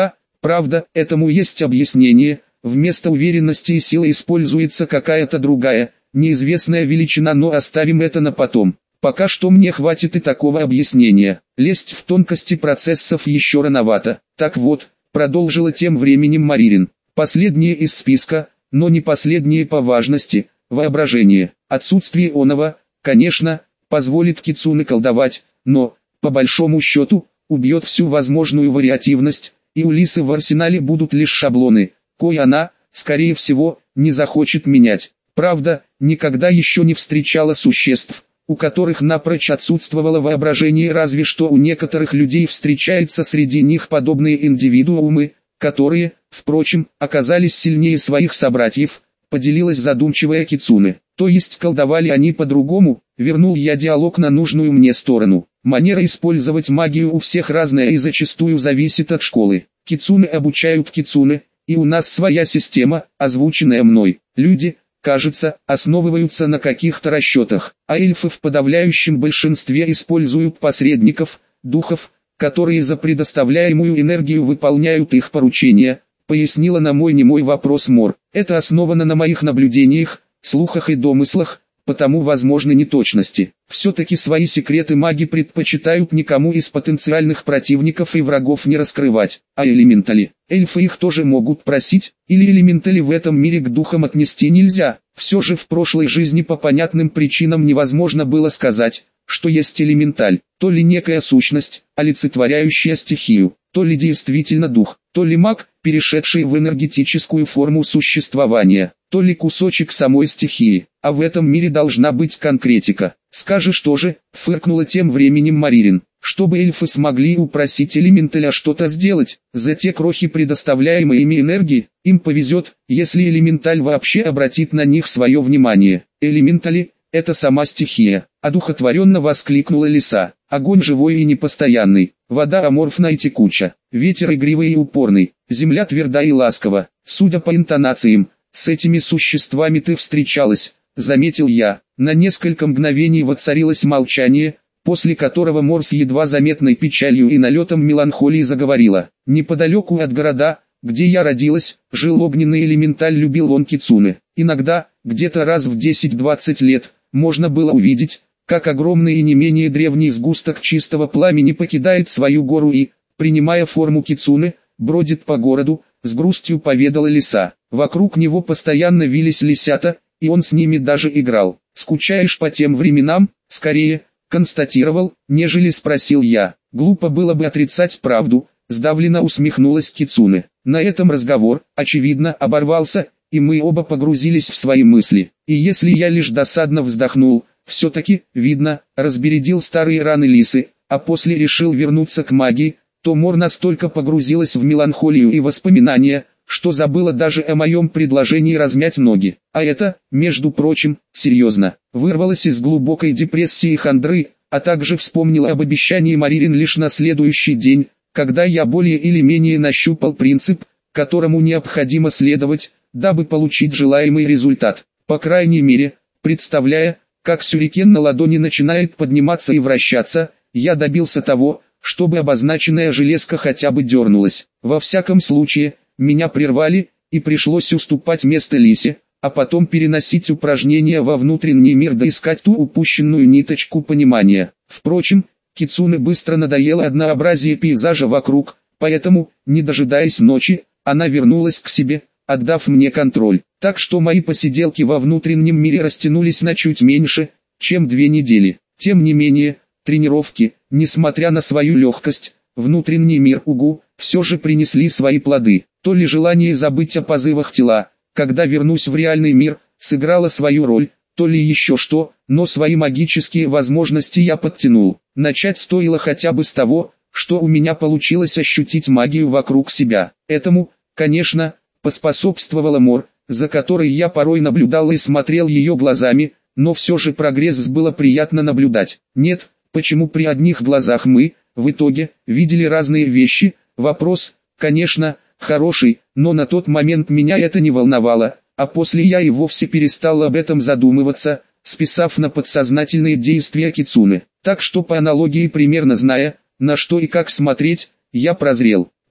Speaker 1: Правда, этому есть объяснение, вместо уверенности и силы используется какая-то другая, неизвестная величина, но оставим это на потом. Пока что мне хватит и такого объяснения. Лезть в тонкости процессов еще рановато. Так вот, продолжила тем временем Маририн. Последнее из списка, но не последнее по важности, воображение. Отсутствие оного, конечно, позволит кицуне колдовать, но, по большому счету, убьет всю возможную вариативность, и у Лисы в арсенале будут лишь шаблоны, кое она, скорее всего, не захочет менять. Правда, никогда еще не встречала существ, у которых напрочь отсутствовало воображение, разве что у некоторых людей встречаются среди них подобные индивидуумы, которые, впрочем, оказались сильнее своих собратьев, поделилась задумчивая кицуне. То есть колдовали они по-другому, вернул я диалог на нужную мне сторону. Манера использовать магию у всех разная и зачастую зависит от школы. Кицуне обучают кицуне, и у нас своя система, озвученная мной. Люди, кажется, основываются на каких-то расчетах, а эльфы в подавляющем большинстве используют посредников, духов, которые за предоставляемую энергию выполняют их поручения, пояснила на мой немой вопрос Мор. Это основано на моих наблюдениях, слухах и домыслах, потому возможны неточности. Все-таки свои секреты маги предпочитают никому из потенциальных противников и врагов не раскрывать. А элементали? Эльфы их тоже могут просить, или элементали в этом мире к духам отнести нельзя? Все же в прошлой жизни по понятным причинам невозможно было сказать, что есть элементаль, то ли некая сущность, олицетворяющая стихию, то ли действительно дух, то ли маг, перешедший в энергетическую форму существования, то ли кусочек самой стихии, а в этом мире должна быть конкретика. Скажешь тоже, фыркнула тем временем Маририн, чтобы эльфы смогли упросить элементаля что-то сделать, за те крохи предоставляемой ими энергии, им повезет, если элементаль вообще обратит на них свое внимание. Элементали — это сама стихия, одухотворенно воскликнула лиса. Огонь живой и непостоянный, вода аморфна и текуча, ветер игривый и упорный, земля тверда и ласкова. Судя по интонациям, с этими существами ты встречалась, заметил я. На несколько мгновений воцарилось молчание, после которого Мор с едва заметной печалью и налетом меланхолии заговорила. Неподалеку от города, где я родилась, жил огненный элементаль, любил он кицуне. Иногда, где-то раз в десять-двадцать лет, можно было увидеть, как огромный и не менее древний сгусток чистого пламени покидает свою гору и, принимая форму кицуне, бродит по городу, с грустью поведала лиса. Вокруг него постоянно вились лисята, и он с ними даже играл. «Скучаешь по тем временам?» «Скорее», констатировал, нежели спросил я. Глупо было бы отрицать правду, сдавленно усмехнулась кицуне. На этом разговор, очевидно, оборвался, и мы оба погрузились в свои мысли. И если я лишь досадно вздохнул, все-таки, видно, разбередил старые раны лисы, а после решил вернуться к магии, то Мор настолько погрузилась в меланхолию и воспоминания, что забыла даже о моем предложении размять ноги. А это, между прочим, серьезно, вырвалась из глубокой депрессии и хандры, а также вспомнила об обещании Маририн лишь на следующий день, когда я более или менее нащупал принцип, которому необходимо следовать, дабы получить желаемый результат. По крайней мере, представляя, как сюрикен на ладони начинает подниматься и вращаться, я добился того, чтобы обозначенная железка хотя бы дернулась. Во всяком случае, меня прервали, и пришлось уступать место лисе, а потом переносить упражнения во внутренний мир да искать ту упущенную ниточку понимания. Впрочем, кицуне быстро надоело однообразие пейзажа вокруг, поэтому, не дожидаясь ночи, она вернулась к себе, отдав мне контроль. Так что мои посиделки во внутреннем мире растянулись на чуть меньше, чем две недели. Тем не менее, тренировки, несмотря на свою легкость, внутренний мир Угу, все же принесли свои плоды. То ли желание забыть о позывах тела, когда вернусь в реальный мир, сыграло свою роль, то ли еще что, но свои магические возможности я подтянул. Начать стоило хотя бы с того, что у меня получилось ощутить магию вокруг себя. Этому, конечно, поспособствовала Мор, за которой я порой наблюдал и смотрел ее глазами, но все же прогресс было приятно наблюдать. Нет, почему при одних глазах мы, в итоге, видели разные вещи, вопрос, конечно, хороший, но на тот момент меня это не волновало, а после я и вовсе перестал об этом задумываться, списав на подсознательные действия кицуне. Так что по аналогии, примерно зная, на что и как смотреть, я прозрел.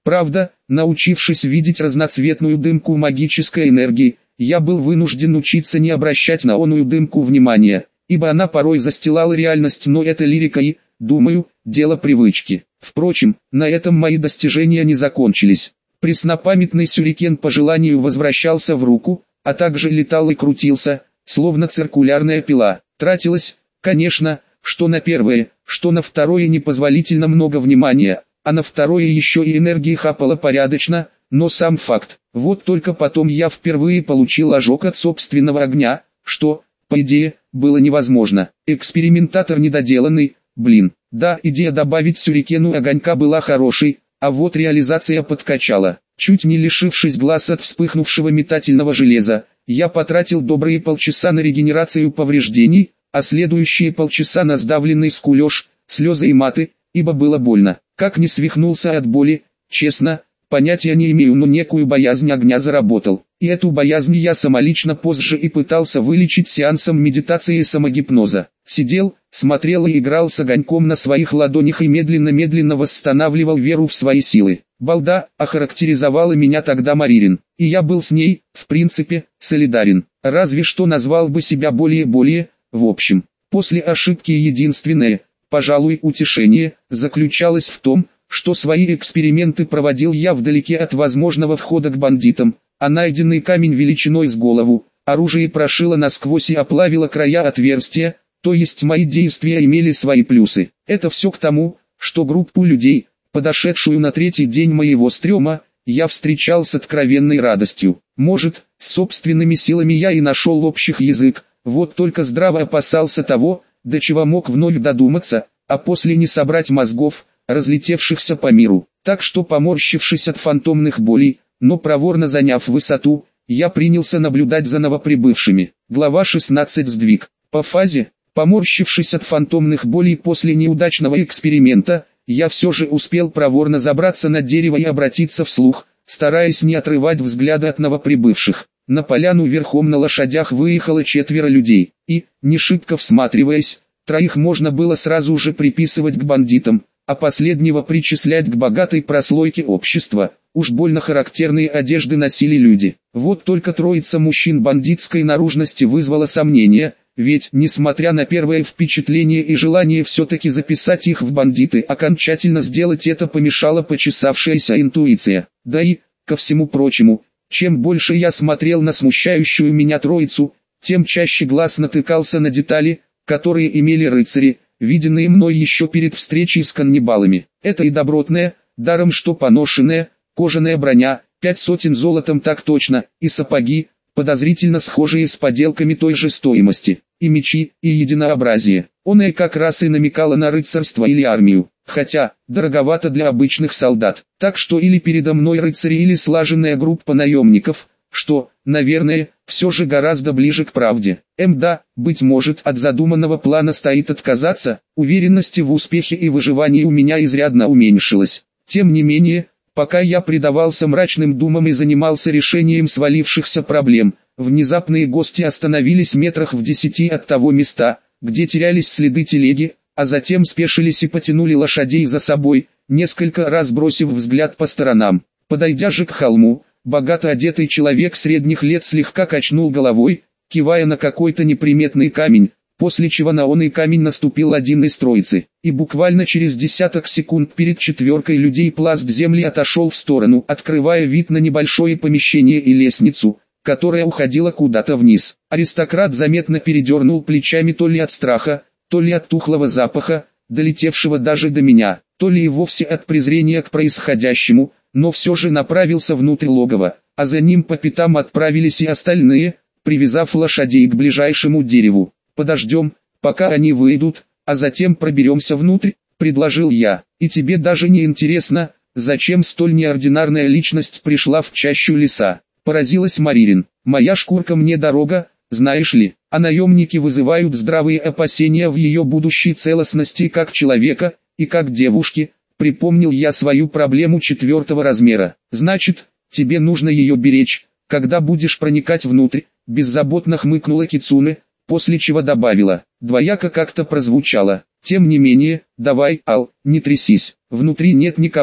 Speaker 1: Правда, научившись видеть разноцветную дымку магической энергии, я был вынужден учиться не обращать на оную дымку внимания, ибо она порой застилала реальность, но это лирика и, думаю, дело привычки. Впрочем, на этом мои достижения не закончились. Преснопамятный сюрикен по желанию возвращался в руку, а также летал и крутился, словно циркулярная пила. Тратилось, конечно, что на первое, что на второе непозволительно много внимания, а на второе еще и энергии хапало порядочно, но сам факт. Вот только потом я впервые получил ожог от собственного огня, что, по идее, было невозможно. Экспериментатор недоделанный, блин. Да, идея добавить сюрикену огонька была хорошей, а вот реализация подкачала. Чуть не лишившись глаз от вспыхнувшего метательного железа, я потратил добрые полчаса на регенерацию повреждений, а следующие полчаса на сдавленный скулеж, слезы и маты, ибо было больно. Как не свихнулся от боли, честно, понятия не имею, но некую боязнь огня заработал. И эту боязнь я самолично позже и пытался вылечить сеансом медитации и самогипноза. Сидел, смотрел и играл с огоньком на своих ладонях и медленно-медленно восстанавливал веру в свои силы. Балда, охарактеризовала меня тогда Маририн, и я был с ней, в принципе, солидарен. Разве что назвал бы себя более-более, в общем. После ошибки единственное, пожалуй, утешение, заключалось в том, что свои эксперименты проводил я вдалеке от возможного входа к бандитам, а найденный камень величиной с голову, оружие прошило насквозь и оплавило края отверстия, то есть мои действия имели свои плюсы. Это все к тому, что группу людей, подошедшую на третий день моего стрёма, я встречал с откровенной радостью. Может, с собственными силами я и нашел общий язык, вот только здраво опасался того, до чего мог вновь додуматься, а после не собрать мозгов, разлетевшихся по миру. Так что, поморщившись от фантомных болей, но проворно заняв высоту, я принялся наблюдать за новоприбывшими. Глава шестнадцать. Сдвиг. По фазе, поморщившись от фантомных болей после неудачного эксперимента, я все же успел проворно забраться на дерево и обратиться вслух, стараясь не отрывать взгляда от новоприбывших. На поляну верхом на лошадях выехало четверо людей, и, не шибко всматриваясь, троих можно было сразу же приписывать к бандитам, а последнего причислять к богатой прослойке общества. Уж больно характерные одежды носили люди. Вот только троица мужчин бандитской наружности вызвала сомнения, ведь, несмотря на первое впечатление и желание все-таки записать их в бандиты, окончательно сделать это помешала почесавшаяся интуиция. Да и, ко всему прочему, чем больше я смотрел на смущающую меня троицу, тем чаще глаз натыкался на детали, которые имели рыцари, виденные мной еще перед встречей с каннибалами. Это и добротная, даром что поношенная, кожаная броня, пять сотен золотом так точно, и сапоги, подозрительно схожие с поделками той же стоимости, и мечи, и единообразие. Оное как раз и намекало на рыцарство или армию, хотя, дороговато для обычных солдат. Так что или передо мной рыцари, или слаженная группа наемников, что, наверное, все же гораздо ближе к правде. Мда, быть может, от задуманного плана стоит отказаться, уверенности в успехе и выживании у меня изрядно уменьшилась. Тем не менее, пока я предавался мрачным думам и занимался решением свалившихся проблем, внезапные гости остановились метрах в десяти от того места, где терялись следы телеги, а затем спешились и потянули лошадей за собой, несколько раз бросив взгляд по сторонам. Подойдя же к холму, богато одетый человек средних лет слегка качнул головой, кивая на какой-то неприметный камень, после чего на оный камень наступил один из троицы, и буквально через десяток секунд перед четверкой людей пласт земли отошел в сторону, открывая вид на небольшое помещение и лестницу, которая уходила куда-то вниз. Аристократ заметно передернул плечами то ли от страха, то ли от тухлого запаха, долетевшего даже до меня, то ли и вовсе от презрения к происходящему, но все же направился внутрь логова, а за ним по пятам отправились и остальные, привязав лошадей к ближайшему дереву. «Подождем, пока они выйдут, а затем проберемся внутрь», — предложил я. «И тебе даже не интересно, зачем столь неординарная личность пришла в чащу леса?» — поразилась Маририн. «Моя шкурка мне дорога, знаешь ли, а наемники вызывают здравые опасения в ее будущей целостности как человека, и как девушки». Припомнил я свою проблему четвертого размера. «Значит, тебе нужно ее беречь, когда будешь проникать внутрь», — беззаботно хмыкнула Кицуне, после чего добавила. Двояко как-то прозвучало. «Тем не менее, давай, Ал, не трясись, внутри нет никого,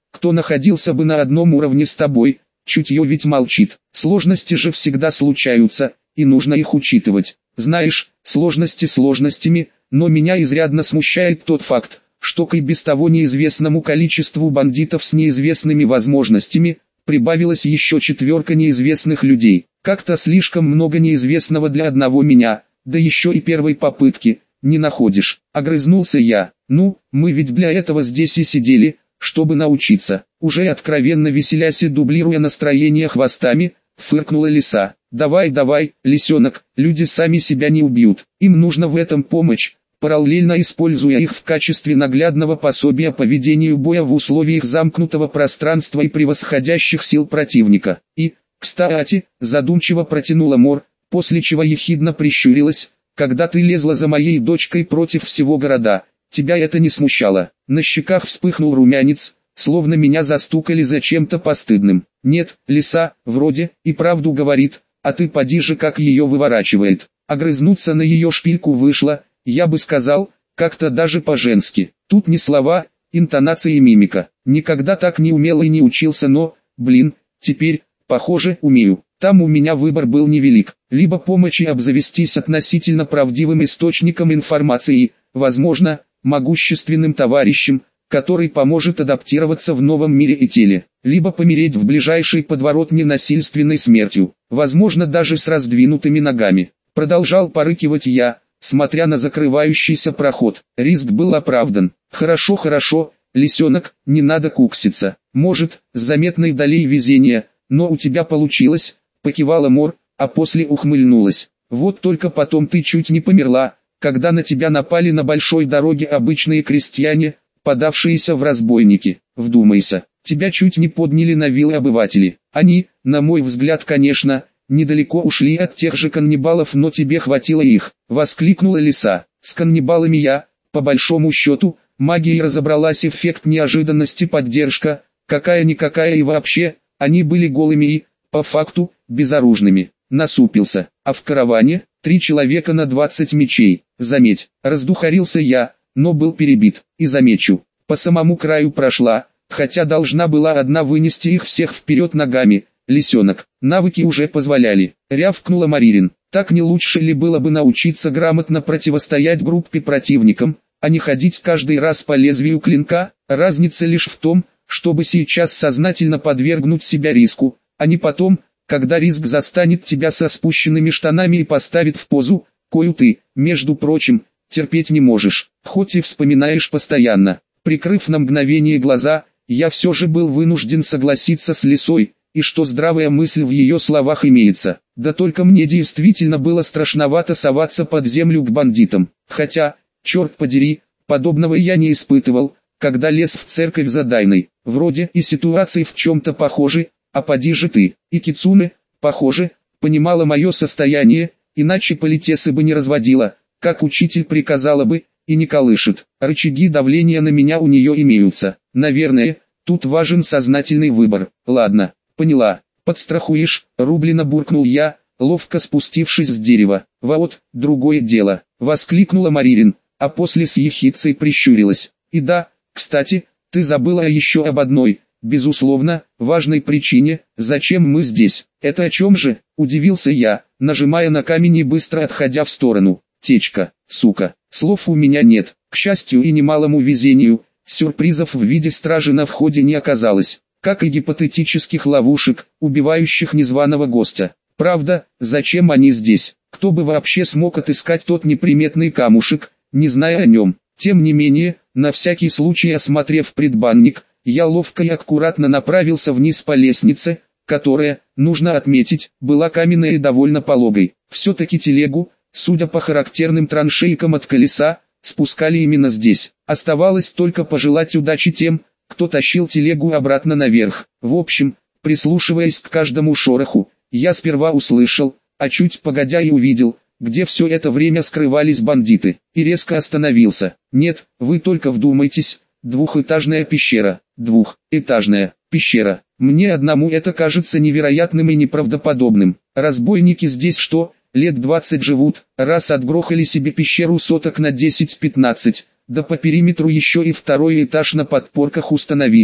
Speaker 1: кто находился бы на одном уровне с тобой, чутье ведь молчит. Сложности же всегда случаются, и нужно их учитывать. Знаешь, сложности сложностями, но меня изрядно смущает тот факт, что к и без того неизвестному количеству бандитов с неизвестными возможностями, прибавилась еще четверка неизвестных людей. Как-то слишком много неизвестного для одного меня, да еще и первой попытки, не находишь? Огрызнулся я. Ну, мы ведь для этого здесь и сидели, чтобы научиться. Уже откровенно веселясь и дублируя настроение хвостами, фыркнула лиса. Давай, давай, лисенок, люди сами себя не убьют, им нужно в этом помочь, параллельно используя их в качестве наглядного пособия по ведению боя в условиях замкнутого пространства и превосходящих сил противника. И, кстати, задумчиво протянула Мор, после чего ехидно прищурилась, когда ты лезла за моей дочкой против всего города, тебя это не смущало. На щеках вспыхнул румянец, словно меня застукали за чем-то постыдным. Нет, лиса, вроде, и правду говорит, а ты поди же как ее выворачивает. Огрызнуться на ее шпильку вышло, я бы сказал, как-то даже по-женски. Тут не слова, интонация и мимика. Никогда так не умел и не учился, но, блин, теперь, похоже, умею. Там у меня выбор был невелик. Либо помочь и обзавестись относительно правдивым источником информации, возможно, могущественным товарищем, который поможет адаптироваться в новом мире и теле, либо помереть в ближайшей подворотне насильственной смертью, возможно даже с раздвинутыми ногами. Продолжал порыкивать я, смотря на закрывающийся проход. Риск был оправдан. Хорошо, хорошо, лисенок, не надо кукситься. Может, с заметной долей везения, но у тебя получилось, покивала Мор, а после ухмыльнулась. Вот только потом ты чуть не померла, когда на тебя напали на большой дороге обычные крестьяне, подавшиеся в разбойники. Вдумайся, тебя чуть не подняли на вилы обыватели. Они, на мой взгляд, конечно, недалеко ушли от тех же каннибалов, но тебе хватило их, воскликнула лиса. С каннибалами я, по большому счету, магией разобралась, эффект неожиданности, поддержка, какая-никакая, и вообще, они были голыми и, по факту, безоружными. Насупился, а в караване, три человека на двадцать мечей. Заметь, раздухарился я, но был перебит, и замечу, по самому краю прошла, хотя должна была одна вынести их всех вперед ногами. Лисенок, навыки уже позволяли, рявкнула Маририн. Так не лучше ли было бы научиться грамотно противостоять группе противникам, а не ходить каждый раз по лезвию клинка? Разница лишь в том, чтобы сейчас сознательно подвергнуть себя риску, а не потом, когда риск застанет тебя со спущенными штанами и поставит в позу, кою ты, между прочим, терпеть не можешь, хоть и вспоминаешь постоянно. Прикрыв на мгновение глаза, я все же был вынужден согласиться с лисой, и что здравая мысль в ее словах имеется. Да только мне действительно было страшновато соваться под землю к бандитам. Хотя, черт подери, подобного я не испытывал, когда лез в церковь за Дайной. Вроде и ситуации в чем-то похожи, а поди же ты. И Кицуне, похоже, понимала мое состояние, иначе политесы бы не разводила, как учитель приказала бы, и не колышет. Рычаги давления на меня у нее имеются. Наверное, тут важен сознательный выбор. Ладно, поняла. Подстрахуешь, рублено буркнул я, ловко спустившись с дерева. Вот, другое дело, воскликнула Маририн, а после с ехидцей прищурилась. И да, кстати, ты забыла еще об одной, безусловно, важной причине, зачем мы здесь. Это о чем же? Удивился я, нажимая на камень и быстро отходя в сторону. Течка, сука, слов у меня нет. К счастью и немалому везению, сюрпризов в виде стражи на входе не оказалось, как и гипотетических ловушек, убивающих незваного гостя. Правда, зачем они здесь? Кто бы вообще смог отыскать тот неприметный камушек, не зная о нем? Тем не менее, на всякий случай осмотрев предбанник, я ловко и аккуратно направился вниз по лестнице, которая, нужно отметить, была каменной и довольно пологой. Все-таки телегу, судя по характерным траншейкам от колеса, спускали именно здесь. Оставалось только пожелать удачи тем, кто тащил телегу обратно наверх. В общем, прислушиваясь к каждому шороху, я сперва услышал, а чуть погодя и увидел, где все это время скрывались бандиты, и резко остановился. Нет, вы только вдумайтесь, двухэтажная пещера, двухэтажная пещера. Мне одному это кажется невероятным и неправдоподобным. Разбойники здесь что, лет двадцать живут, раз отгрохали себе пещеру соток на десять-пятнадцать, да по периметру еще и второй этаж на подпорках установили.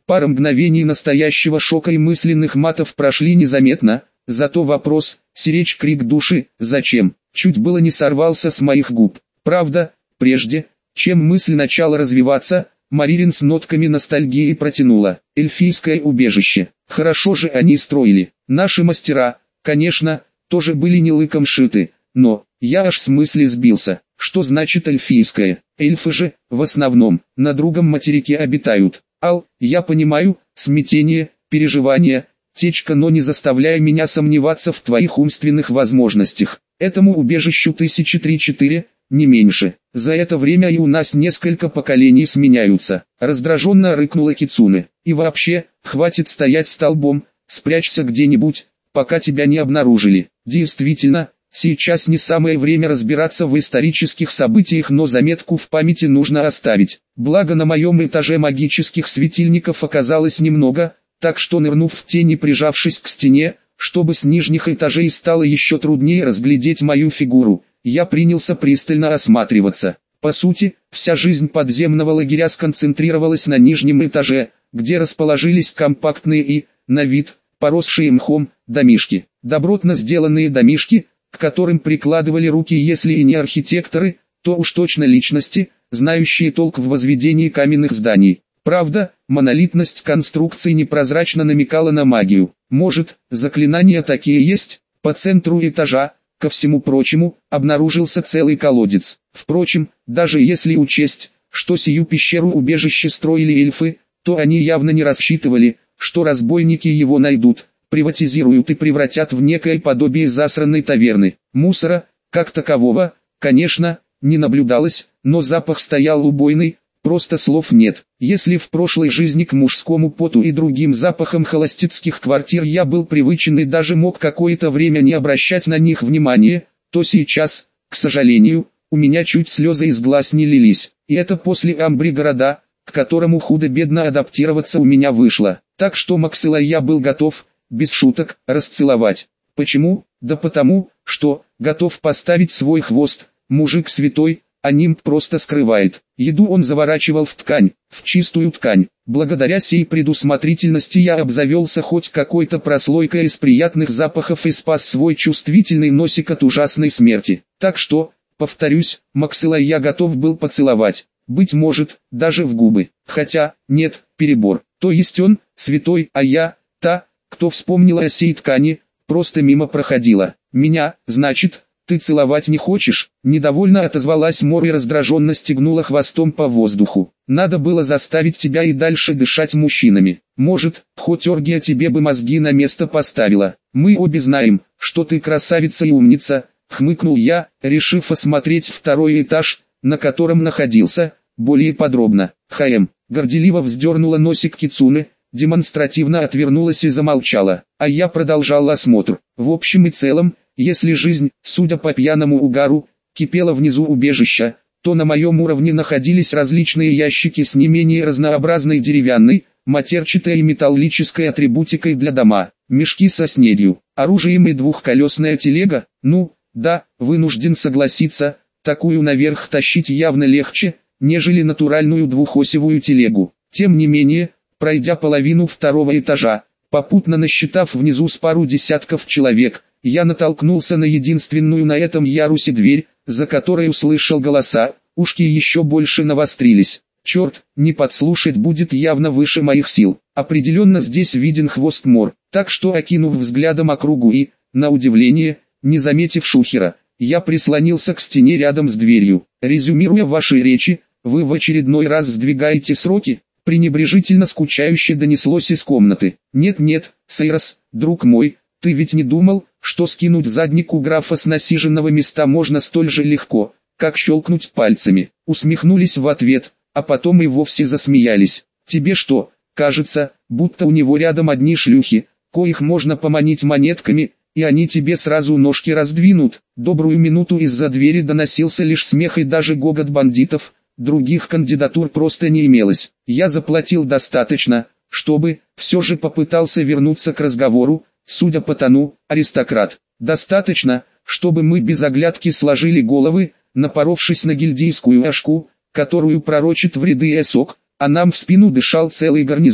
Speaker 1: Пара мгновений настоящего шока и мысленных матов прошли незаметно, зато вопрос, сиречь крик души, зачем, чуть было не сорвался с моих губ. Правда, прежде, чем мысль начала развиваться, Маририн с нотками ностальгии протянула: эльфийское убежище. Хорошо же они строили. Наши мастера, конечно, тоже были не лыком шиты, но я аж с мысли сбился. Что значит эльфийское? Эльфы же, в основном, на другом материке обитают. Ал, я понимаю, смятение, переживания, течка, но не заставляй меня сомневаться в твоих умственных возможностях. Этому убежищу тысячи три-четыре, не меньше. За это время и у нас несколько поколений сменяются. Раздраженно рыкнула Кицуне. И вообще, хватит стоять столбом, спрячься где-нибудь, пока тебя не обнаружили. Действительно, сейчас не самое время разбираться в исторических событиях, но заметку в памяти нужно оставить. Благо на моем этаже магических светильников оказалось немного, так что, нырнув в тень и прижавшись к стене, чтобы с нижних этажей стало еще труднее разглядеть мою фигуру, я принялся пристально осматриваться. По сути, вся жизнь подземного лагеря сконцентрировалась на нижнем этаже, где расположились компактные и, на вид, поросшие мхом, домишки. Добротно сделанные домишки, к которым прикладывали руки если и не архитекторы, то уж точно личности, знающие толк в возведении каменных зданий. Правда, монолитность конструкций непрозрачно намекала на магию. Может, заклинания такие есть? По центру этажа, ко всему прочему, обнаружился целый колодец. Впрочем, даже если учесть, что сию пещеру-убежище строили эльфы, то они явно не рассчитывали, что разбойники его найдут, приватизируют и превратят в некое подобие засранной таверны. Мусора, как такового, конечно, не наблюдалось, но запах стоял убойный, просто слов нет. Если в прошлой жизни к мужскому поту и другим запахам холостяцких квартир я был привычен и даже мог какое-то время не обращать на них внимания, то сейчас, к сожалению, у меня чуть слезы из глаз не лились. И это после Амбри города, к которому худо-бедно адаптироваться у меня вышло. Так что Максила я был готов, без шуток, расцеловать. Почему? Да потому, что, готов поставить свой хвост, мужик святой, а нимб просто скрывает. Еду он заворачивал в ткань, в чистую ткань. Благодаря сей предусмотрительности я обзавелся хоть какой-то прослойкой из приятных запахов и спас свой чувствительный носик от ужасной смерти. Так что, повторюсь, Максила я готов был поцеловать. Быть может, даже в губы. Хотя, нет, перебор. То есть он, святой, а я, та, кто вспомнила о сей ткани, просто мимо проходила. Меня, значит, ты целовать не хочешь? Недовольно отозвалась Мор и раздраженно стегнула хвостом по воздуху. Надо было заставить тебя и дальше дышать мужчинами. Может, хоть оргия тебе бы мозги на место поставила. Мы обе знаем, что ты красавица и умница, хмыкнул я, решив осмотреть второй этаж, на котором находился, более подробно. Хаэм, горделиво вздернула носик Кицуне, демонстративно отвернулась и замолчала, а я продолжал осмотр. В общем и целом, если жизнь, судя по пьяному угару, кипела внизу убежища, то на моем уровне находились различные ящики с не менее разнообразной деревянной, матерчатой и металлической атрибутикой для дома, мешки со снедью, оружием и двухколесная телега. Ну, да, вынужден согласиться, такую наверх тащить явно легче, нежели натуральную двухосевую телегу. Тем не менее, пройдя половину второго этажа, попутно насчитав внизу с пару десятков человек, я натолкнулся на единственную на этом ярусе дверь, за которой услышал голоса, ушки еще больше навострились. Черт, не подслушать будет явно выше моих сил. Определенно здесь виден хвост Мор, так что окинув взглядом округу и, на удивление, не заметив шухера, я прислонился к стене рядом с дверью. Резюмируя ваши речи, вы в очередной раз сдвигаете сроки? Пренебрежительно скучающе донеслось из комнаты. Нет-нет, Сейрос, друг мой, ты ведь не думал, что скинуть задник у графа с насиженного места можно столь же легко, как щелкнуть пальцами. Усмехнулись в ответ, а потом и вовсе засмеялись. Тебе что, кажется, будто у него рядом одни шлюхи, коих можно поманить монетками, и они тебе сразу ножки раздвинут? Добрую минуту из-за двери доносился лишь смех и даже гогот бандитов. Других кандидатур просто не имелось. Я заплатил достаточно, чтобы, все же попытался вернуться к разговору, судя по тону, аристократ. Достаточно, чтобы мы без оглядки сложили головы, напоровшись на гильдейскую ашку, которую пророчит в ряды эсок, а нам в спину дышал целый гарнизон.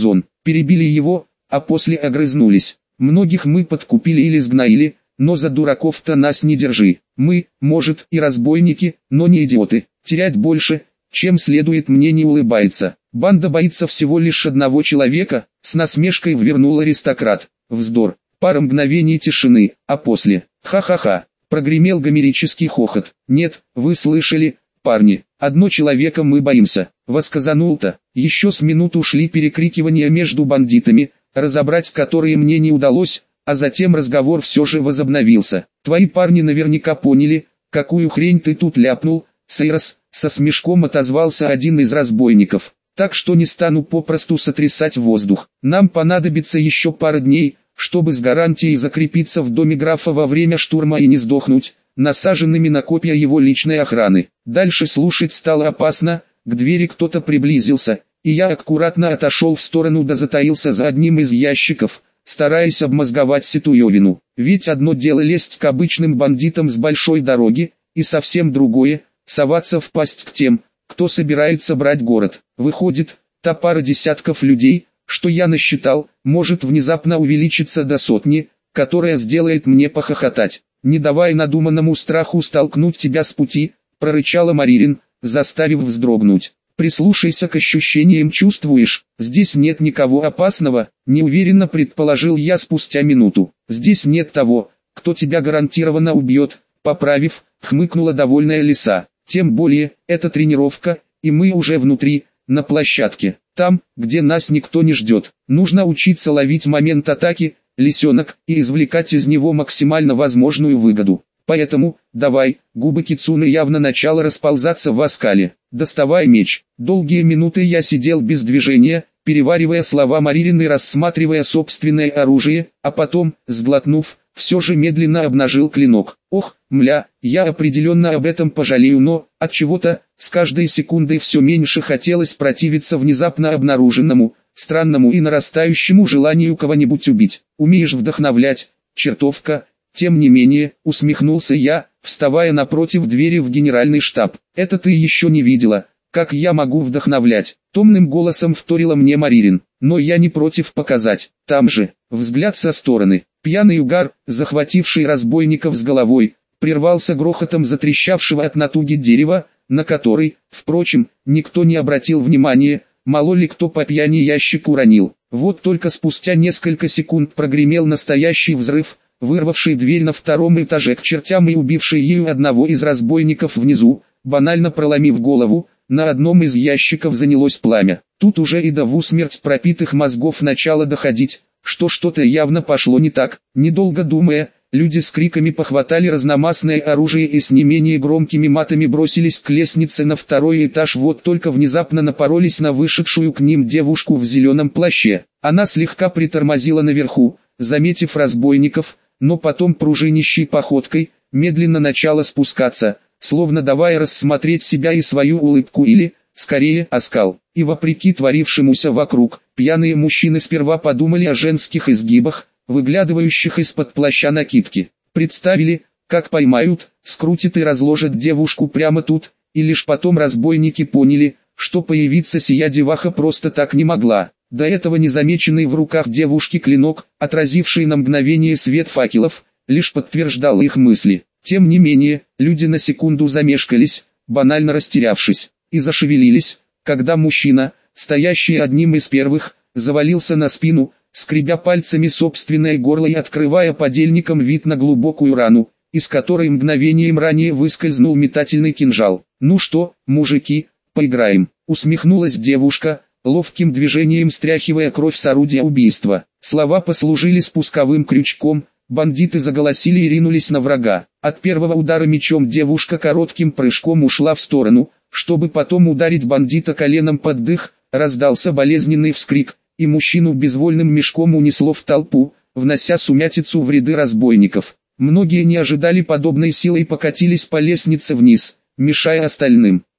Speaker 1: перебили его, а после огрызнулись. Многих мы подкупили или сгноили, но за дураков-то нас не держи. Мы, может, и разбойники, но не идиоты. Терять больше, чем следует, мне не улыбается. Банда боится всего лишь одного человека, с насмешкой ввернул аристократ. Вздор. Пара мгновений тишины, а после «ха-ха-ха», прогремел гомерический хохот. «Нет, вы слышали, парни, одно человека мы боимся», восказанул-то. Еще с минуту шли перекрикивания между бандитами, разобрать которые мне не удалось, а затем разговор все же возобновился. «Твои парни наверняка поняли, какую хрень ты тут ляпнул, Сейрос», со смешком отозвался один из разбойников. «Так что не стану попросту сотрясать воздух. Нам понадобится еще пара дней, чтобы с гарантией закрепиться в доме графа во время штурма и не сдохнуть, насаженными на копья его личной охраны». Дальше слушать стало опасно, к двери кто-то приблизился, и я аккуратно отошел в сторону да затаился за одним из ящиков, стараясь обмозговать ситуевину. Ведь одно дело лезть к обычным бандитам с большой дороги, и совсем другое — соваться в пасть к тем, кто собирается брать город. Выходит, та пара десятков людей, что я насчитал, может внезапно увеличиться до сотни, которая сделает мне похохотать. «Не давай надуманному страху столкнуть тебя с пути», — прорычала Маририн, заставив вздрогнуть. «Прислушайся к ощущениям, чувствуешь, здесь нет никого опасного», — неуверенно предположил я спустя минуту. «Здесь нет того, кто тебя гарантированно убьет», — поправив, хмыкнула довольная лиса. «Тем более, это тренировка, и мы уже внутри, на площадке, там, где нас никто не ждет. Нужно учиться ловить момент атаки, лисенок, и извлекать из него максимально возможную выгоду. Поэтому, давай», губы Кицуны явно начало расползаться в оскале. «Доставай меч». Долгие минуты я сидел без движения, переваривая слова Маририн и рассматривая собственное оружие, а потом, сглотнув, все же медленно обнажил клинок. Ох, мля, я определенно об этом пожалею, но, от чего-то, с каждой секундой все меньше хотелось противиться внезапно обнаруженному, странному и нарастающему желанию кого-нибудь убить. «Умеешь вдохновлять, чертовка», тем не менее, усмехнулся я, вставая напротив двери в генеральный штаб. «Это ты еще не видела, как я могу вдохновлять», томным голосом вторила мне Маририн. «Но я не против показать». Там же, взгляд со стороны, пьяный угар, захвативший разбойников с головой, прервался грохотом затрещавшего от натуги дерева, на который, впрочем, никто не обратил внимания, мало ли кто по пьяни ящик уронил. Вот только спустя несколько секунд прогремел настоящий взрыв, вырвавший дверь на втором этаже к чертям и убивший ею одного из разбойников внизу, банально проломив голову. На одном из ящиков занялось пламя. Тут уже и до в усмерть пропитых мозгов начало доходить, что что-то явно пошло не так. Недолго думая, люди с криками похватали разномастное оружие и с не менее громкими матами бросились к лестнице на второй этаж. Вот только внезапно напоролись на вышедшую к ним девушку в зеленом плаще. Она слегка притормозила наверху, заметив разбойников, но потом пружинищей походкой, медленно начала спускаться, словно давая рассмотреть себя и свою улыбку или, скорее, оскал. И вопреки творившемуся вокруг, пьяные мужчины сперва подумали о женских изгибах, выглядывающих из-под плаща накидки. Представили, как поймают, скрутят и разложат девушку прямо тут, и лишь потом разбойники поняли, что появиться сия деваха просто так не могла. До этого незамеченный в руках девушки клинок, отразивший на мгновение свет факелов, лишь подтверждал их мысли. Тем не менее, люди на секунду замешкались, банально растерявшись, и зашевелились, когда мужчина, стоящий одним из первых, завалился на спину, скребя пальцами собственное горло и открывая подельникам вид на глубокую рану, из которой мгновением ранее выскользнул метательный кинжал. «Ну что, мужики, поиграем», усмехнулась девушка, ловким движением стряхивая кровь с орудия убийства. Слова послужили спусковым крючком, бандиты заголосили и ринулись на врага. От первого удара мечом девушка коротким прыжком ушла в сторону, чтобы потом ударить бандита коленом под дых, раздался болезненный вскрик, и мужчину безвольным мешком унесло в толпу, внося сумятицу в ряды разбойников. Многие не ожидали подобной силы и покатились по лестнице вниз, мешая остальным.